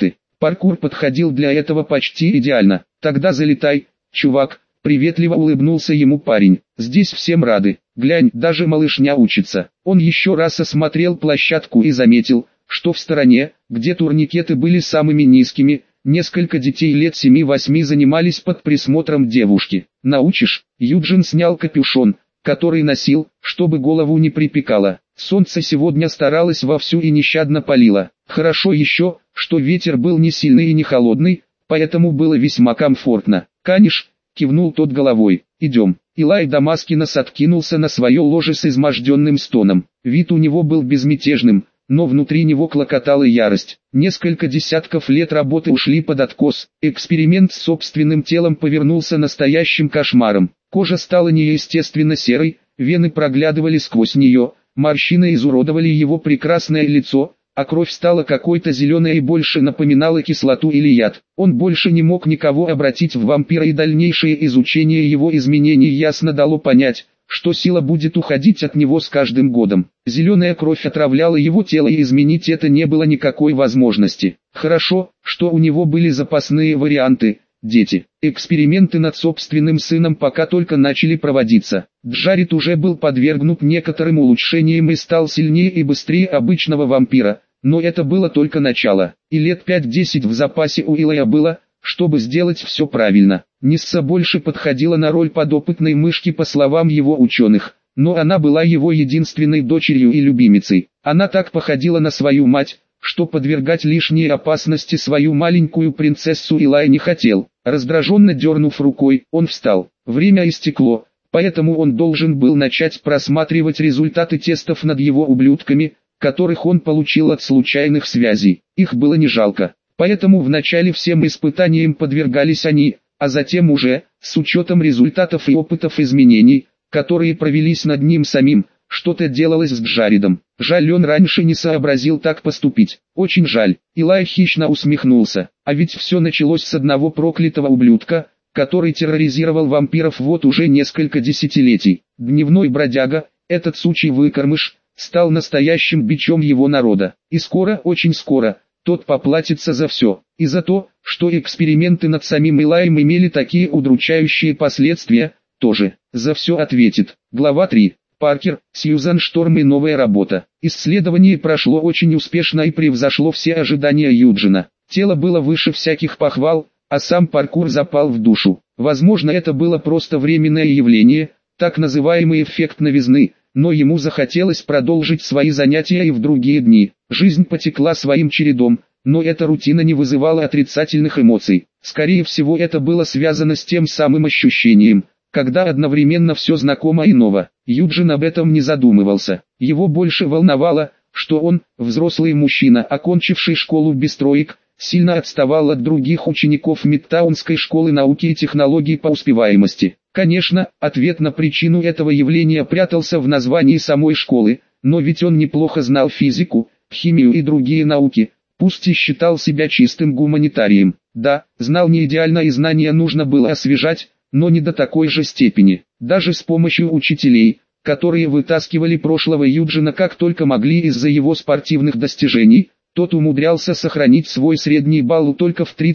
Паркур подходил для этого почти идеально. «Тогда залетай, чувак», — приветливо улыбнулся ему парень. «Здесь всем рады. Глянь, даже малышня учится». Он еще раз осмотрел площадку и заметил, что в стороне, где турникеты были самыми низкими, несколько детей лет 7-8 занимались под присмотром девушки. «Научишь?» Юджин снял капюшон, который носил, чтобы голову не припекало. Солнце сегодня старалось вовсю и нещадно палило. Хорошо еще, что ветер был не сильный и не холодный, поэтому было весьма комфортно. «Каниш», — кивнул тот головой, — «идем». Илай Дамаскинос откинулся на свое ложе с изможденным стоном. Вид у него был безмятежным, но внутри него клокотала ярость. Несколько десятков лет работы ушли под откос. Эксперимент с собственным телом повернулся настоящим кошмаром. Кожа стала неестественно серой, вены проглядывали сквозь нее, морщины изуродовали его прекрасное лицо, а кровь стала какой-то зеленой и больше напоминала кислоту или яд. Он больше не мог никого обратить в вампира, и дальнейшее изучение его изменений ясно дало понять, что сила будет уходить от него с каждым годом. Зеленая кровь отравляла его тело, и изменить это не было никакой возможности. Хорошо, что у него были запасные варианты. Дети. Эксперименты над собственным сыном пока только начали проводиться. Джаред уже был подвергнут некоторым улучшениям и стал сильнее и быстрее обычного вампира, но это было только начало, и лет 5-10 в запасе у Илая было, чтобы сделать все правильно. Нисса больше подходила на роль подопытной мышки по словам его ученых, но она была его единственной дочерью и любимицей. Она так походила на свою мать, что подвергать лишней опасности свою маленькую принцессу Илай не хотел. Раздраженно дернув рукой, он встал. Время истекло, поэтому он должен был начать просматривать результаты тестов над его ублюдками, которых он получил от случайных связей. Их было не жалко, поэтому вначале всем испытаниям подвергались они, а затем уже, с учетом результатов и опытов изменений, которые провелись над ним самим, что-то делалось с Джаредом. Жаль, он раньше не сообразил так поступить. Очень жаль. Илай хищно усмехнулся. А ведь все началось с одного проклятого ублюдка, который терроризировал вампиров вот уже несколько десятилетий. Дневной бродяга, этот сучий выкормыш, стал настоящим бичом его народа. И скоро, очень скоро, тот поплатится за все. И за то, что эксперименты над самим Илаем имели такие удручающие последствия, тоже. За все ответит. Глава 3. Паркер, Сьюзан Шторм и новая работа. Исследование прошло очень успешно и превзошло все ожидания Юджина. Тело было выше всяких похвал, а сам паркур запал в душу. Возможно, это было просто временное явление, так называемый эффект новизны, но ему захотелось продолжить свои занятия и в другие дни. Жизнь потекла своим чередом, но эта рутина не вызывала отрицательных эмоций. Скорее всего, это было связано с тем самым ощущением, когда одновременно все знакомо и ново. Юджин об этом не задумывался. Его больше волновало, что он, взрослый мужчина, окончивший школу без троек, сильно отставал от других учеников Мидтаунской школы науки и технологий по успеваемости. Конечно, ответ на причину этого явления прятался в названии самой школы, но ведь он неплохо знал физику, химию и другие науки, пусть и считал себя чистым гуманитарием. Да, знал не идеально и знания нужно было освежать, но не до такой же степени. Даже с помощью учителей, которые вытаскивали прошлого Юджина как только могли из-за его спортивных достижений, тот умудрялся сохранить свой средний балл только в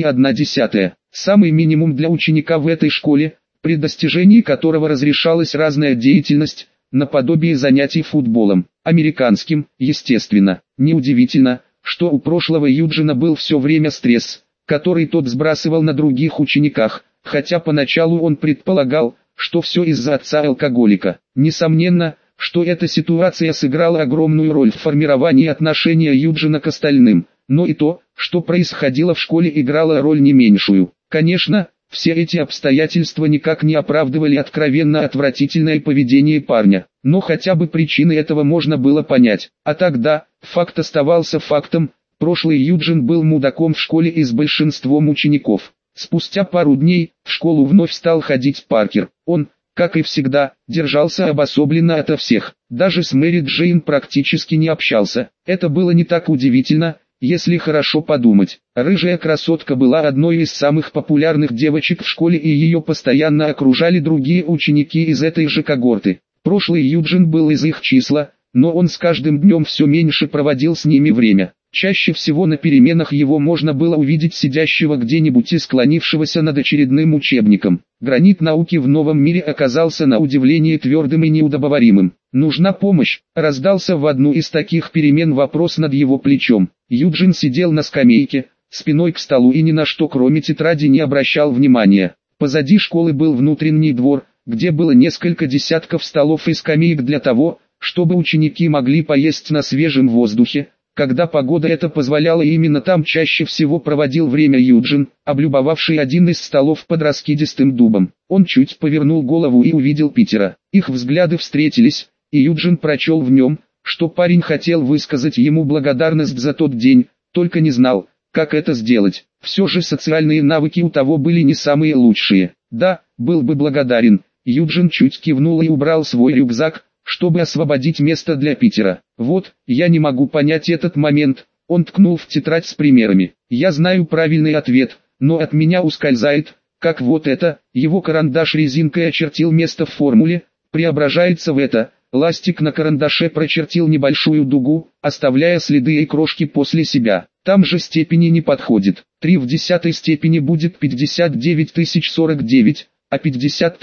3,1. Самый минимум для ученика в этой школе, при достижении которого разрешалась разная деятельность, наподобие занятий футболом, американским, естественно. Неудивительно, что у прошлого Юджина был все время стресс, который тот сбрасывал на других учениках, хотя поначалу он предполагал, что все из-за отца-алкоголика. Несомненно, что эта ситуация сыграла огромную роль в формировании отношения Юджина к остальным, но и то, что происходило в школе, играло роль не меньшую. Конечно, все эти обстоятельства никак не оправдывали откровенно отвратительное поведение парня, но хотя бы причины этого можно было понять. А тогда, факт оставался фактом, прошлый Юджин был мудаком в школе и с большинством учеников. Спустя пару дней, в школу вновь стал ходить Паркер. Он, как и всегда, держался обособленно ото всех. Даже с Мэри Джейн практически не общался. Это было не так удивительно, если хорошо подумать. Рыжая красотка была одной из самых популярных девочек в школе, и ее постоянно окружали другие ученики из этой же когорты. Прошлый Юджин был из их числа, но он с каждым днем все меньше проводил с ними время. Чаще всего на переменах его можно было увидеть сидящего где-нибудь и склонившегося над очередным учебником. Гранит науки в новом мире оказался на удивление твердым и неудобоваримым. «Нужна помощь», — раздался в одну из таких перемен вопрос над его плечом. Юджин сидел на скамейке, спиной к столу и ни на что кроме тетради не обращал внимания. Позади школы был внутренний двор, где было несколько десятков столов и скамеек для того, чтобы ученики могли поесть на свежем воздухе. Когда погода это позволяла, именно там чаще всего проводил время Юджин, облюбовавший один из столов под раскидистым дубом. Он чуть повернул голову и увидел Питера. Их взгляды встретились, и Юджин прочел в нем, что парень хотел высказать ему благодарность за тот день, только не знал, как это сделать. Все же социальные навыки у того были не самые лучшие. Да, был бы благодарен. Юджин чуть кивнул и убрал свой рюкзак, чтобы освободить место для Питера. «Вот, я не могу понять этот момент», — он ткнул в тетрадь с примерами. «Я знаю правильный ответ, но от меня ускользает, как вот это». Его карандаш резинкой очертил место в формуле, преображается в это. Ластик на карандаше прочертил небольшую дугу, оставляя следы и крошки после себя. Там же степени не подходит. 3 в 10 степени будет 59 049, а 50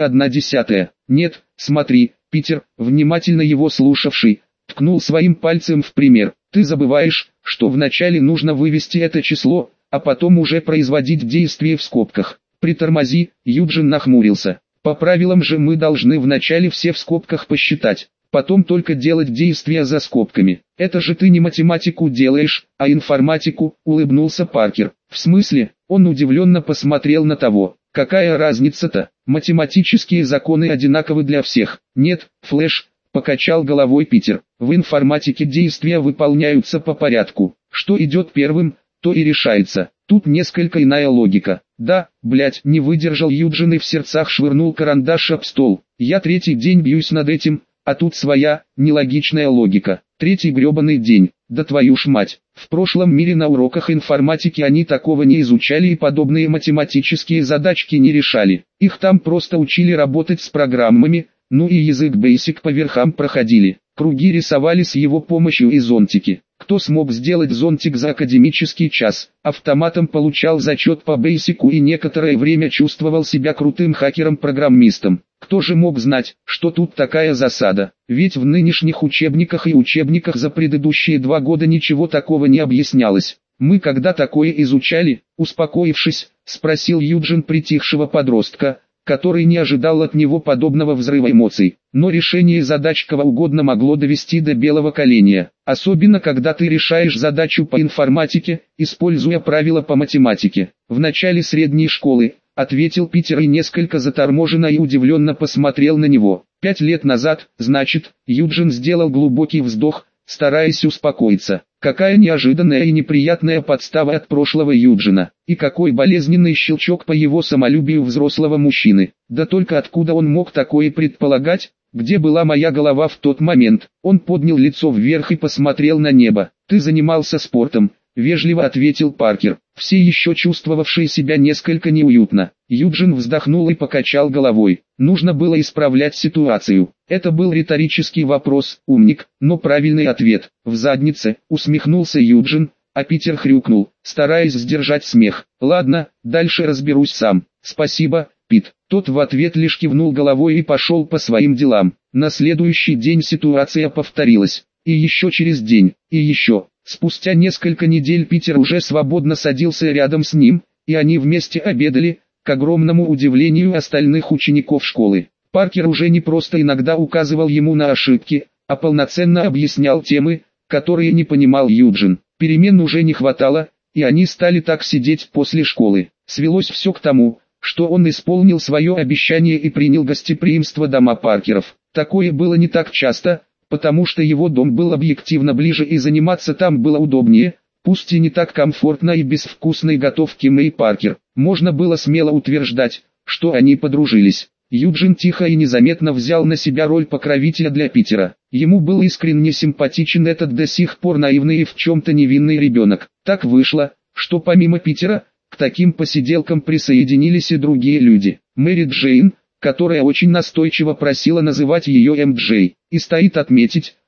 001. Нет, смотри. Питер, внимательно его слушавший, ткнул своим пальцем в пример. «Ты забываешь, что вначале нужно вывести это число, а потом уже производить действие в скобках. Притормози», — Юджин нахмурился. «По правилам же мы должны вначале все в скобках посчитать, потом только делать действия за скобками. Это же ты не математику делаешь, а информатику», — улыбнулся Паркер. «В смысле?» — он удивленно посмотрел на того. «Какая разница-то? Математические законы одинаковы для всех». «Нет, Флэш», — покачал головой Питер. «В информатике действия выполняются по порядку. Что идет первым, то и решается. Тут несколько иная логика». «Да, блять», — не выдержал Юджин и в сердцах швырнул карандаш об стол. «Я третий день бьюсь над этим, а тут своя, нелогичная логика. Третий гребаный день. Да твою ж мать. В прошлом мире на уроках информатики они такого не изучали и подобные математические задачки не решали. Их там просто учили работать с программами, ну и язык Basic по верхам проходили. Круги рисовали с его помощью и зонтики. Кто смог сделать зонтик за академический час, автоматом получал зачет по Basic и некоторое время чувствовал себя крутым хакером-программистом. Кто же мог знать, что тут такая засада? Ведь в нынешних учебниках и учебниках за предыдущие 2 года ничего такого не объяснялось. «Мы когда такое изучали?» — успокоившись, спросил Юджин притихшего подростка, который не ожидал от него подобного взрыва эмоций. Но решение задач кого угодно могло довести до белого коленя. Особенно когда ты решаешь задачу по информатике, используя правила по математике. «В начале средней школы», — ответил Питер и несколько заторможенно и удивленно посмотрел на него. 5 лет назад, значит. Юджин сделал глубокий вздох, стараясь успокоиться. Какая неожиданная и неприятная подстава от прошлого Юджина. И какой болезненный щелчок по его самолюбию взрослого мужчины. Да только откуда он мог такое предполагать? Где была моя голова в тот момент? Он поднял лицо вверх и посмотрел на небо. «Ты занимался спортом», — вежливо ответил Паркер, все еще чувствовавший себя несколько неуютно. Юджин вздохнул и покачал головой. Нужно было исправлять ситуацию. Это был риторический вопрос, умник, но правильный ответ. «В заднице», — усмехнулся Юджин, а Питер хрюкнул, стараясь сдержать смех. «Ладно, дальше разберусь сам. Спасибо, Пит». Тот в ответ лишь кивнул головой и пошел по своим делам. На следующий день ситуация повторилась. И еще через день, и еще. Спустя несколько недель Питер уже свободно садился рядом с ним, и они вместе обедали, к огромному удивлению остальных учеников школы. Паркер уже не просто иногда указывал ему на ошибки, а полноценно объяснял темы, которые не понимал Юджин. Перемен уже не хватало, и они стали так сидеть после школы. Свелось все к тому, что он исполнил свое обещание и принял гостеприимство дома Паркеров. Такое было не так часто, потому что его дом был объективно ближе и заниматься там было удобнее, пусть и не так комфортно и безвкусной готовки Мэй Паркер. Можно было смело утверждать, что они подружились. Юджин тихо и незаметно взял на себя роль покровителя для Питера. Ему был искренне симпатичен этот до сих пор наивный и в чем-то невинный ребенок. Так вышло, что помимо Питера, к таким посиделкам присоединились и другие люди. Мэри Джейн, которая очень настойчиво просила называть ее МД. И стоит отметить,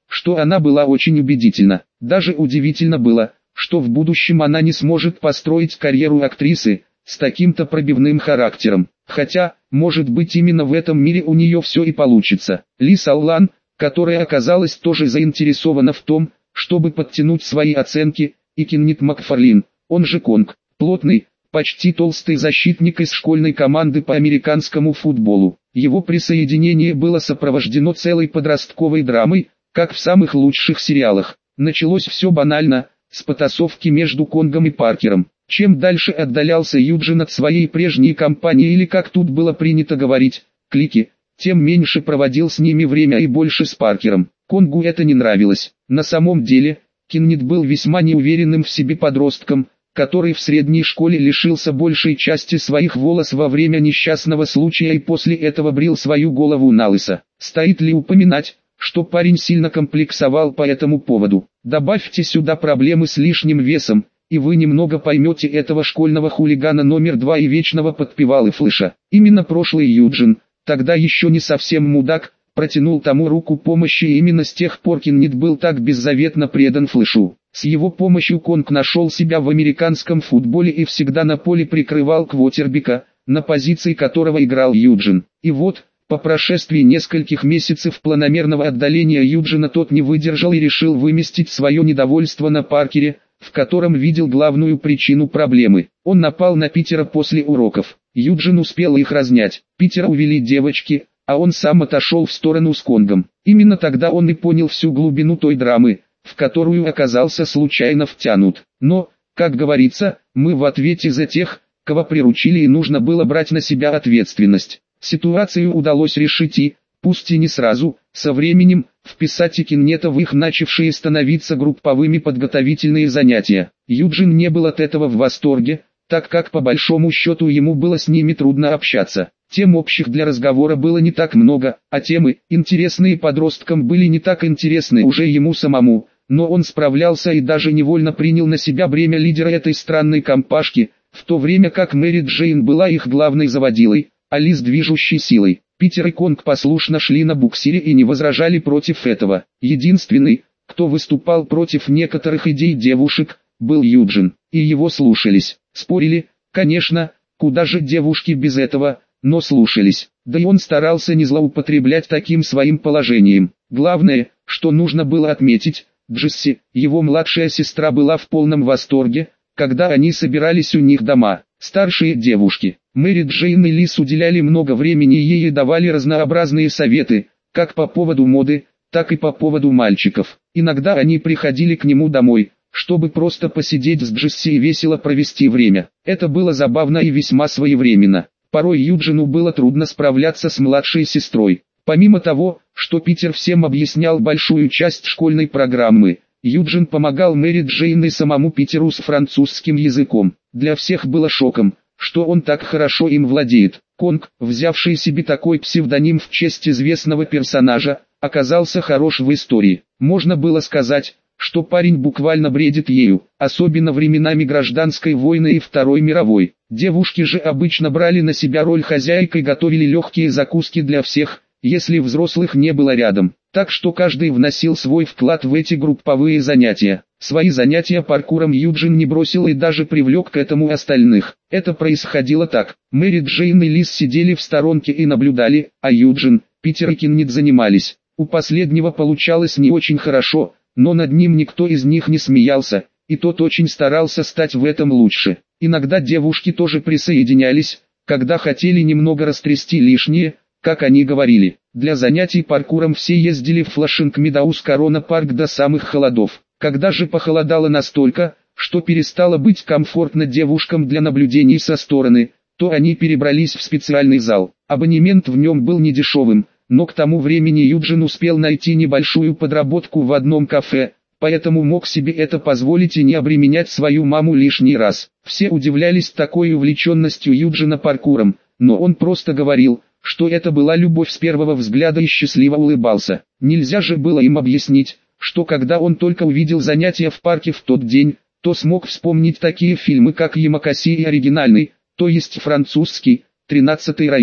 что она была очень убедительна. Даже удивительно было, что в будущем она не сможет построить карьеру актрисы с таким-то пробивным характером. Хотя, может быть, именно в этом мире у нее все и получится. Ли Саллан, которая оказалась тоже заинтересована в том, чтобы подтянуть свои оценки, и Кеннет Макфарлин, он же Конг, плотный, почти толстый защитник из школьной команды по американскому футболу. Его присоединение было сопровождено целой подростковой драмой, как в самых лучших сериалах. Началось все банально, с потасовки между Конгом и Паркером. Чем дальше отдалялся Юджин от своей прежней компании, или как тут было принято говорить, клики, тем меньше проводил с ними время и больше с Паркером. Конгу это не нравилось. На самом деле, Кеннет был весьма неуверенным в себе подростком, который в средней школе лишился большей части своих волос во время несчастного случая и после этого брил свою голову налысо. Стоит ли упоминать, что парень сильно комплексовал по этому поводу? Добавьте сюда проблемы с лишним весом, и вы немного поймете этого школьного хулигана номер 2 и вечного подпевалы Флэша. Именно прошлый Юджин, тогда еще не совсем мудак, протянул тому руку помощи, и именно с тех пор Кеннет был так беззаветно предан Флэшу. С его помощью Конг нашел себя в американском футболе и всегда на поле прикрывал квотербека, на позиции которого играл Юджин. И вот, по прошествии нескольких месяцев планомерного отдаления Юджина, тот не выдержал и решил выместить свое недовольство на Паркере, в котором видел главную причину проблемы. Он напал на Питера после уроков. Юджин успел их разнять. Питера увели девочки, а он сам отошел в сторону с Конгом. Именно тогда он и понял всю глубину той драмы, в которую оказался случайно втянут. Но, как говорится, мы в ответе за тех, кого приручили, и нужно было брать на себя ответственность. Ситуацию удалось решить и, пусть и не сразу, со временем, вписать и Кеннета в их начавшие становиться групповыми подготовительные занятия. Юджин не был от этого в восторге, так как по большому счету ему было с ними трудно общаться. Тем общих для разговора было не так много, а темы, интересные подросткам, были не так интересны уже ему самому, но он справлялся и даже невольно принял на себя бремя лидера этой странной компашки, в то время как Мэри Джейн была их главной заводилой, а Лиз движущей силой. Питер и Конг послушно шли на буксире и не возражали против этого. Единственный, кто выступал против некоторых идей девушек, был Юджин, и его слушались. Спорили, конечно, куда же девушки без этого, но слушались. Да и он старался не злоупотреблять таким своим положением. Главное, что нужно было отметить, Джесси, его младшая сестра, была в полном восторге, когда они собирались у них дома. Старшие девушки, Мэри Джейн и Лиз, уделяли много времени ей и давали разнообразные советы, как по поводу моды, так и по поводу мальчиков. Иногда они приходили к нему домой, чтобы просто посидеть с Джесси и весело провести время. Это было забавно и весьма своевременно. Порой Юджину было трудно справляться с младшей сестрой. Помимо того, что Питер всем объяснял большую часть школьной программы, Юджин помогал Мэри Джейн и самому Питеру с французским языком. Для всех было шоком, что он так хорошо им владеет. Конг, взявший себе такой псевдоним в честь известного персонажа, оказался хорош в истории. Можно было сказать, что парень буквально бредит ею, особенно временами гражданской войны и Второй мировой. Девушки же обычно брали на себя роль хозяек и готовили легкие закуски для всех, если взрослых не было рядом. Так что каждый вносил свой вклад в эти групповые занятия. Свои занятия паркуром Юджин не бросил и даже привлек к этому остальных. Это происходило так. Мэри Джейн и Лиз сидели в сторонке и наблюдали, а Юджин, Питер и Кеннет занимались. У последнего получалось не очень хорошо, но над ним никто из них не смеялся, и тот очень старался стать в этом лучше. Иногда девушки тоже присоединялись, когда хотели немного растрясти лишнее, как они говорили. Для занятий паркуром все ездили в Флашинг-Медаус Корона Парк до самых холодов. Когда же похолодало настолько, что перестало быть комфортно девушкам для наблюдений со стороны, то они перебрались в специальный зал. Абонемент в нем был недешевым, но к тому времени Юджин успел найти небольшую подработку в одном кафе, поэтому мог себе это позволить и не обременять свою маму лишний раз. Все удивлялись такой увлеченностью Юджина паркуром, но он просто говорил, что это была любовь с первого взгляда, и счастливо улыбался. Нельзя же было им объяснить, что когда он только увидел занятия в парке в тот день, то смог вспомнить такие фильмы, как «Ямакаси» и оригинальный, то есть французский, «13-й район».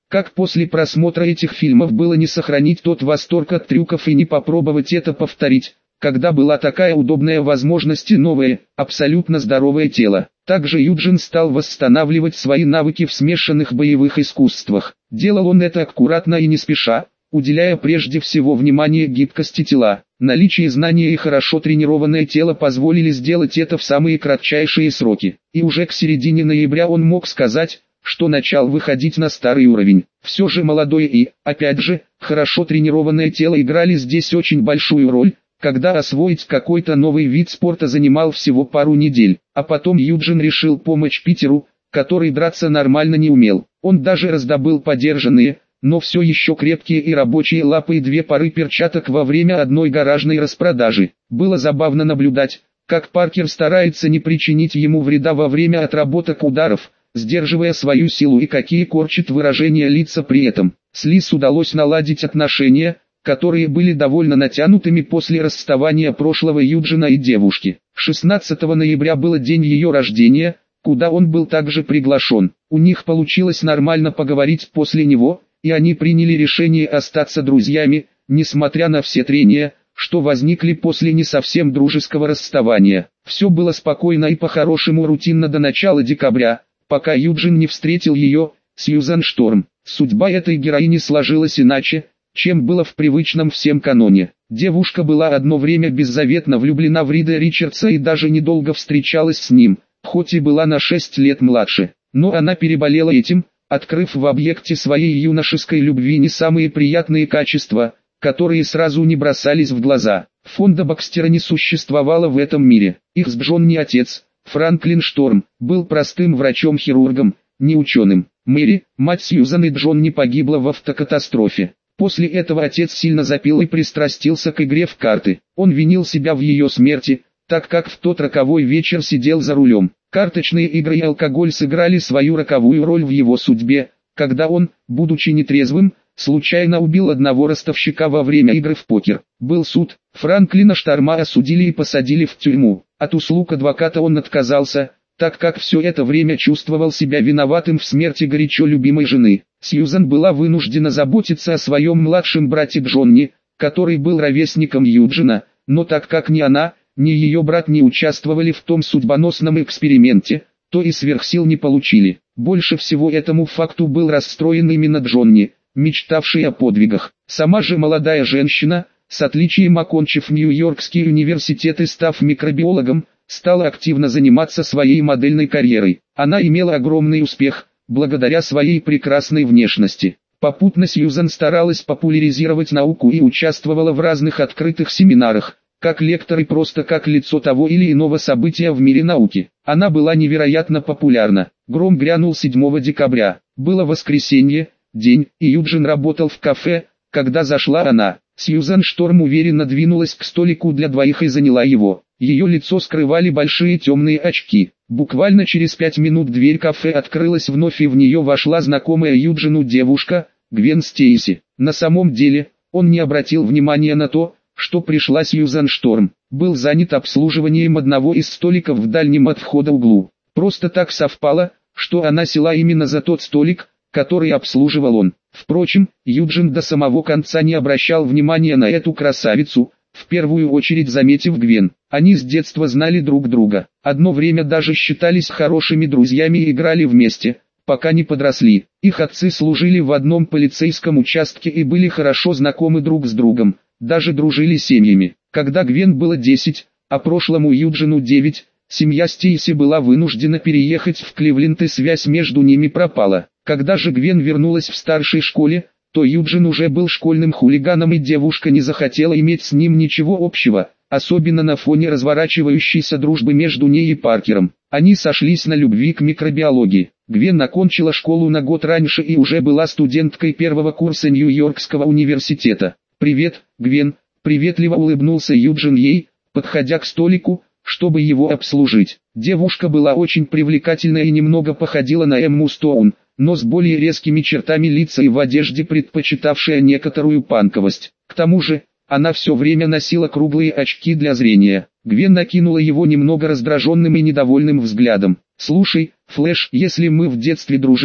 Как после просмотра этих фильмов было не сохранить тот восторг от трюков и не попробовать это повторить, когда была такая удобная возможность и новое, абсолютно здоровое тело. Также Юджин стал восстанавливать свои навыки в смешанных боевых искусствах. Делал он это аккуратно и не спеша, уделяя прежде всего внимание гибкости тела. Наличие знания и хорошо тренированное тело позволили сделать это в самые кратчайшие сроки. И уже к середине ноября он мог сказать, что начал выходить на старый уровень. Все же молодое и, опять же, хорошо тренированное тело играли здесь очень большую роль, когда освоить какой-то новый вид спорта занимал всего пару недель. А потом Юджин решил помочь Питеру, который драться нормально не умел. Он даже раздобыл подержанные, но все еще крепкие и рабочие лапы и 2 пары перчаток во время одной гаражной распродажи. Было забавно наблюдать, как Паркер старается не причинить ему вреда во время отработок ударов, сдерживая свою силу, и какие корчит выражения лица при этом. С Лиз удалось наладить отношения, которые были довольно натянутыми после расставания прошлого Юджина и девушки. 16 ноября был день ее рождения, куда он был также приглашен. У них получилось нормально поговорить после него, и они приняли решение остаться друзьями, несмотря на все трения, что возникли после не совсем дружеского расставания. Все было спокойно и по-хорошему рутинно до начала декабря, пока Юджин не встретил ее, Сьюзан Шторм. Судьба этой героини сложилась иначе, чем было в привычном всем каноне. Девушка была одно время беззаветно влюблена в Рида Ричардса и даже недолго встречалась с ним, хоть и была на 6 лет младше. Но она переболела этим, открыв в объекте своей юношеской любви не самые приятные качества, которые сразу не бросались в глаза. Фонда Бакстера не существовало в этом мире. Их с Джонни отец, Франклин Шторм, был простым врачом-хирургом, не ученым. Мэри, мать Сьюзан и Джонни, погибла в автокатастрофе. После этого отец сильно запил и пристрастился к игре в карты. Он винил себя в ее смерти, так как в тот роковой вечер сидел за рулем. Карточные игры и алкоголь сыграли свою роковую роль в его судьбе, когда он, будучи нетрезвым, случайно убил одного ростовщика во время игры в покер. Был суд, Франклина Шторма осудили и посадили в тюрьму. От услуг адвоката он отказался, так как все это время чувствовал себя виноватым в смерти горячо любимой жены. Сьюзан была вынуждена заботиться о своем младшем брате Джонни, который был ровесником Юджина, но так как ни она, ни ее брат не участвовали в том судьбоносном эксперименте, то и сверхсил не получили. Больше всего этому факту был расстроен именно Джонни, мечтавший о подвигах. Сама же молодая женщина, с отличием окончив Нью-Йоркский университет и став микробиологом, стала активно заниматься своей модельной карьерой. Она имела огромный успех, благодаря своей прекрасной внешности. Попутно Сьюзан старалась популяризировать науку и участвовала в разных открытых семинарах, как лектор и просто как лицо того или иного события в мире науки. Она была невероятно популярна. Гром грянул 7 декабря. Было воскресенье, день, и Юджин работал в кафе, когда зашла она. Сьюзан Шторм уверенно двинулась к столику для двоих и заняла его. Ее лицо скрывали большие темные очки. Буквально через 5 минут дверь кафе открылась вновь, и в нее вошла знакомая Юджину девушка, Гвен Стейси. На самом деле, он не обратил внимания на то, что пришла Сьюзан Шторм. Был занят обслуживанием одного из столиков в дальнем от входа углу. Просто так совпало, что она села именно за тот столик, который обслуживал он. Впрочем, Юджин до самого конца не обращал внимания на эту красавицу, в первую очередь заметив Гвен. Они с детства знали друг друга. Одно время даже считались хорошими друзьями и играли вместе, пока не подросли. Их отцы служили в одном полицейском участке и были хорошо знакомы друг с другом, даже дружили семьями. Когда Гвен было 10, а прошлому Юджину 9, семья Стейси была вынуждена переехать в Кливленд, и связь между ними пропала. Когда же Гвен вернулась в старшей школе, то Юджин уже был школьным хулиганом, и девушка не захотела иметь с ним ничего общего, особенно на фоне разворачивающейся дружбы между ней и Паркером. Они сошлись на любви к микробиологии. Гвен окончила школу на год раньше и уже была студенткой первого курса Нью-Йоркского университета. «Привет, Гвен», — приветливо улыбнулся Юджин ей, подходя к столику, чтобы его обслужить. Девушка была очень привлекательна и немного походила на Эмму Стоун, но с более резкими чертами лица и в одежде, предпочитавшая некоторую панковость. К тому же, она все время носила круглые очки для зрения. Гвен накинула его немного раздраженным и недовольным взглядом. «Слушай, Флэш, если мы в детстве дружили,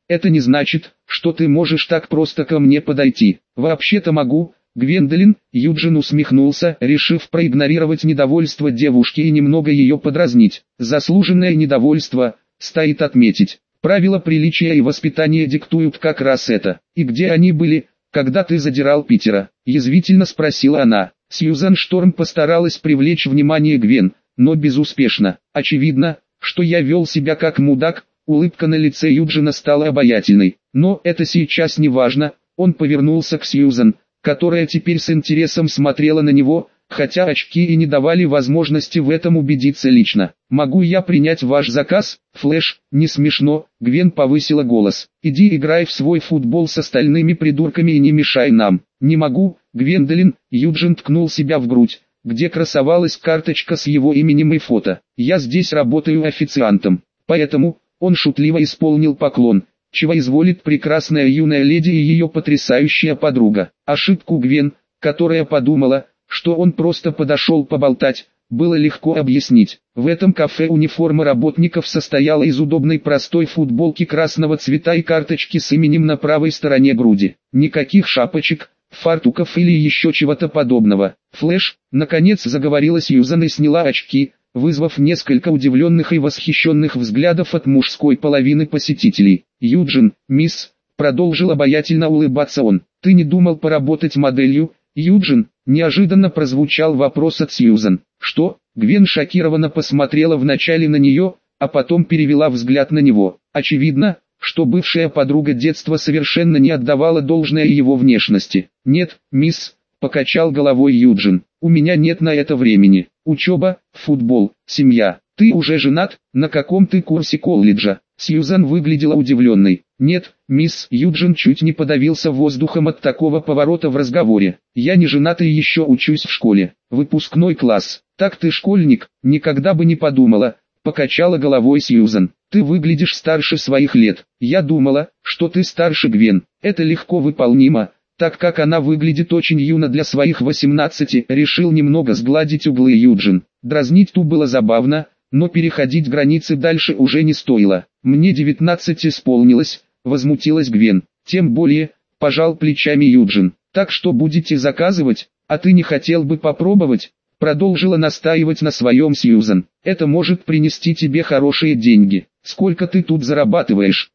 Это не значит, что ты можешь так просто ко мне подойти. Вообще-то могу, Гвендолин. Юджин усмехнулся, решив проигнорировать недовольство девушки и немного ее подразнить. Заслуженное недовольство, стоит отметить. Правила приличия и воспитания диктуют как раз это. И где они были, когда ты задирал Питера? Язвительно спросила она. Сьюзан Шторм постаралась привлечь внимание Гвен, но безуспешно. Очевидно, что я вел себя как мудак. Улыбка на лице Юджина стала обаятельной. Но это сейчас не важно. Он повернулся к Сьюзан, которая теперь с интересом смотрела на него, хотя очки и не давали возможности в этом убедиться лично. «Могу я принять ваш заказ, Флэш?» «Не смешно», Гвен повысила голос. «Иди играй в свой футбол с остальными придурками и не мешай нам». «Не могу, Гвендолин», Юджин ткнул себя в грудь, где красовалась карточка с его именем и фото. «Я здесь работаю официантом, поэтому...» Он шутливо исполнил поклон. «Чего изволит прекрасная юная леди и ее потрясающая подруга?» Ошибку Гвен, которая подумала, что он просто подошел поболтать, было легко объяснить. В этом кафе униформа работников состояла из удобной простой футболки красного цвета и карточки с именем на правой стороне груди. Никаких шапочек, фартуков или еще чего-то подобного. «Флэш», наконец заговорила Сьюзан и сняла очки, вызвав несколько удивленных и восхищенных взглядов от мужской половины посетителей. «Юджин, мисс», продолжил обаятельно улыбаться он, «ты не думал поработать моделью?» «Юджин», неожиданно прозвучал вопрос от Сьюзан. «Что?» Гвен шокированно посмотрела вначале на нее, а потом перевела взгляд на него. Очевидно, что бывшая подруга детства совершенно не отдавала должное его внешности. «Нет, мисс», покачал головой Юджин, «у меня нет на это времени. Учеба, футбол, семья. Ты уже женат? На каком ты курсе колледжа?» Сьюзан выглядела удивленной. «Нет, мисс». Юджин чуть не подавился воздухом от такого поворота в разговоре. «Я не женат и еще учусь в школе. Выпускной класс». «Так ты школьник?» «Никогда бы не подумала», покачала головой Сьюзан. «Ты выглядишь старше своих лет. Я думала, что ты старше Гвен. Это легко выполнимо, так как она выглядит очень юно для своих 18, решил немного сгладить углы Юджин. Дразнить ту было забавно, но переходить границы дальше уже не стоило. «Мне 19 исполнилось», возмутилась Гвен. «Тем более», пожал плечами Юджин. «Так что будете заказывать, а ты не хотел бы попробовать?» Продолжила настаивать на своем Сьюзан. «Это может принести тебе хорошие деньги. Сколько ты тут зарабатываешь?»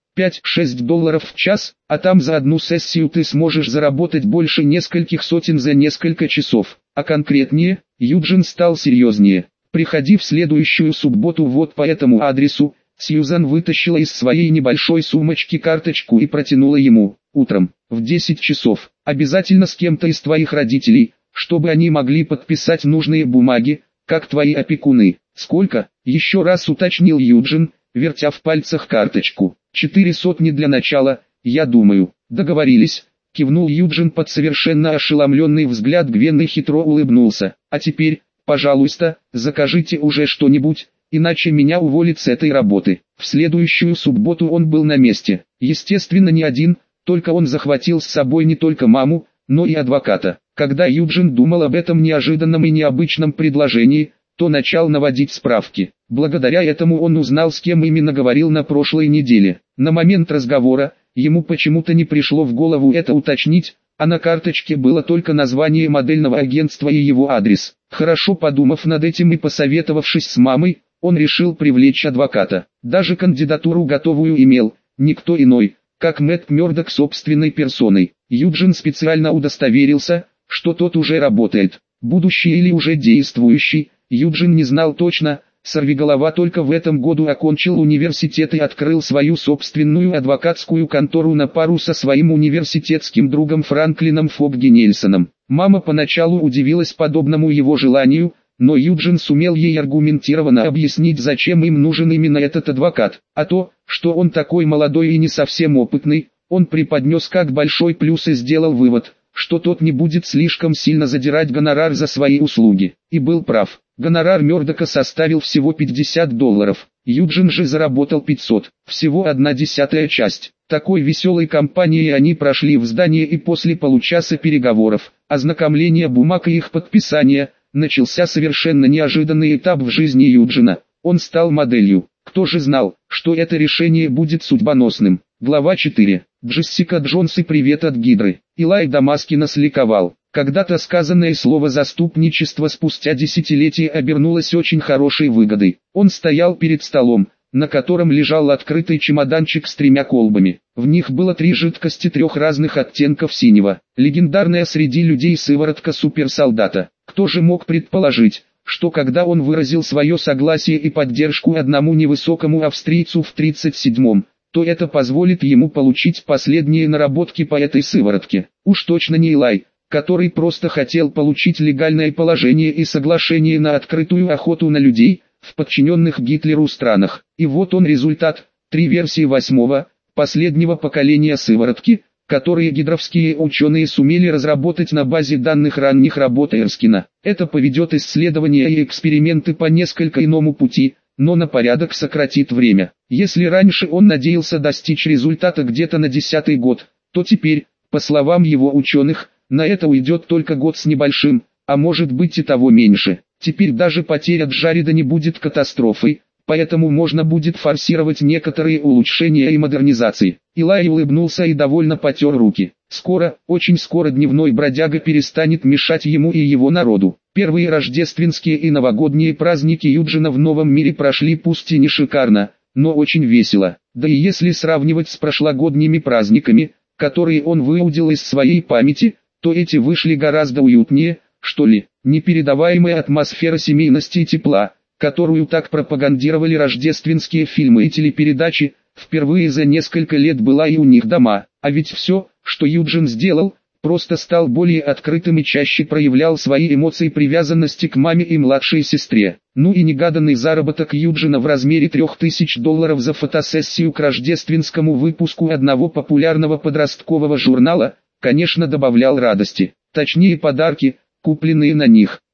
$5-6 в час, а там за одну сессию ты сможешь заработать больше нескольких сотен за несколько часов. А конкретнее, Юджин стал серьезнее. «Приходи в следующую субботу вот по этому адресу». Сьюзан вытащила из своей небольшой сумочки карточку и протянула ему. «Утром, в 10 часов, обязательно с кем-то из твоих родителей, чтобы они могли подписать нужные бумаги, как твои опекуны». «Сколько?» еще раз уточнил Юджин, вертя в пальцах карточку. «400 для начала, я думаю». «Договорились», кивнул Юджин под совершенно ошеломленный взгляд Гвен и хитро улыбнулся. «А теперь, пожалуйста, закажите уже что-нибудь, иначе меня уволят с этой работы». В следующую субботу он был на месте. Естественно, не один, только он захватил с собой не только маму, но и адвоката. Когда Юджин думал об этом неожиданном и необычном предложении, то начал наводить справки. Благодаря этому он узнал, с кем именно говорил на прошлой неделе. На момент разговора, ему почему-то не пришло в голову это уточнить, а на карточке было только название модельного агентства и его адрес. Хорошо подумав над этим и посоветовавшись с мамой, он решил привлечь адвоката. Даже кандидатуру готовую имел, никто иной, как Мэтт Мёрдок собственной персоной. Юджин специально удостоверился, что тот уже работает. Будущий или уже действующий, Юджин не знал точно. Сорвиголова только в этом году окончил университет и открыл свою собственную адвокатскую контору на пару со своим университетским другом Франклином Фогги Нельсоном. Мама поначалу удивилась подобному его желанию, но Юджин сумел ей аргументированно объяснить, зачем им нужен именно этот адвокат. А то, что он такой молодой и не совсем опытный, он преподнес как большой плюс и сделал вывод, что тот не будет слишком сильно задирать гонорар за свои услуги. И был прав. Гонорар Мёрдока составил всего $50. Юджин же заработал 500, всего 1/10 часть. Такой веселой компанией они прошли в здание, и после получаса переговоров, ознакомления бумаг и их подписания, начался совершенно неожиданный этап в жизни Юджина. Он стал моделью. Кто же знал, что это решение будет судьбоносным? Глава 4. Джессика Джонс и привет от Гидры. Илай Дамаскинос ликовал. Когда-то сказанное слово «заступничество» спустя десятилетия обернулось очень хорошей выгодой. Он стоял перед столом, на котором лежал открытый чемоданчик с 3 колбами. В них было 3 жидкости 3 разных оттенков синего. Легендарная среди людей сыворотка суперсолдата. Кто же мог предположить, что когда он выразил свое согласие и поддержку одному невысокому австрийцу в 37-м, то это позволит ему получить последние наработки по этой сыворотке. Уж точно не Илай, который просто хотел получить легальное положение и соглашение на открытую охоту на людей, в подчиненных Гитлеру странах. И вот он результат, 3 версии 8-го, последнего поколения сыворотки, которые гидровские ученые сумели разработать на базе данных ранних работ Эрскина. Это поведет исследования и эксперименты по несколько иному пути, но на порядок сократит время. Если раньше он надеялся достичь результата где-то на 10-й год, то теперь, по словам его ученых, на это уйдет только год с небольшим, а может быть и того меньше. Теперь даже потеря Джареда не будет катастрофой, поэтому можно будет форсировать некоторые улучшения и модернизации. Илай улыбнулся и довольно потер руки. Скоро, очень скоро дневной бродяга перестанет мешать ему и его народу. Первые рождественские и новогодние праздники Юджина в новом мире прошли пусть и не шикарно, но очень весело. Да и если сравнивать с прошлогодними праздниками, которые он выудил из своей памяти, то эти вышли гораздо уютнее, что ли. Непередаваемая атмосфера семейности и тепла, которую так пропагандировали рождественские фильмы и телепередачи, впервые за несколько лет была и у них дома. А ведь все, что Юджин сделал, просто стал более открытым и чаще проявлял свои эмоции привязанности к маме и младшей сестре. Ну и негаданный заработок Юджина в размере $3000 за фотосессию к рождественскому выпуску одного популярного подросткового журнала, конечно, добавлял радости. Точнее, подарки, купленные на них.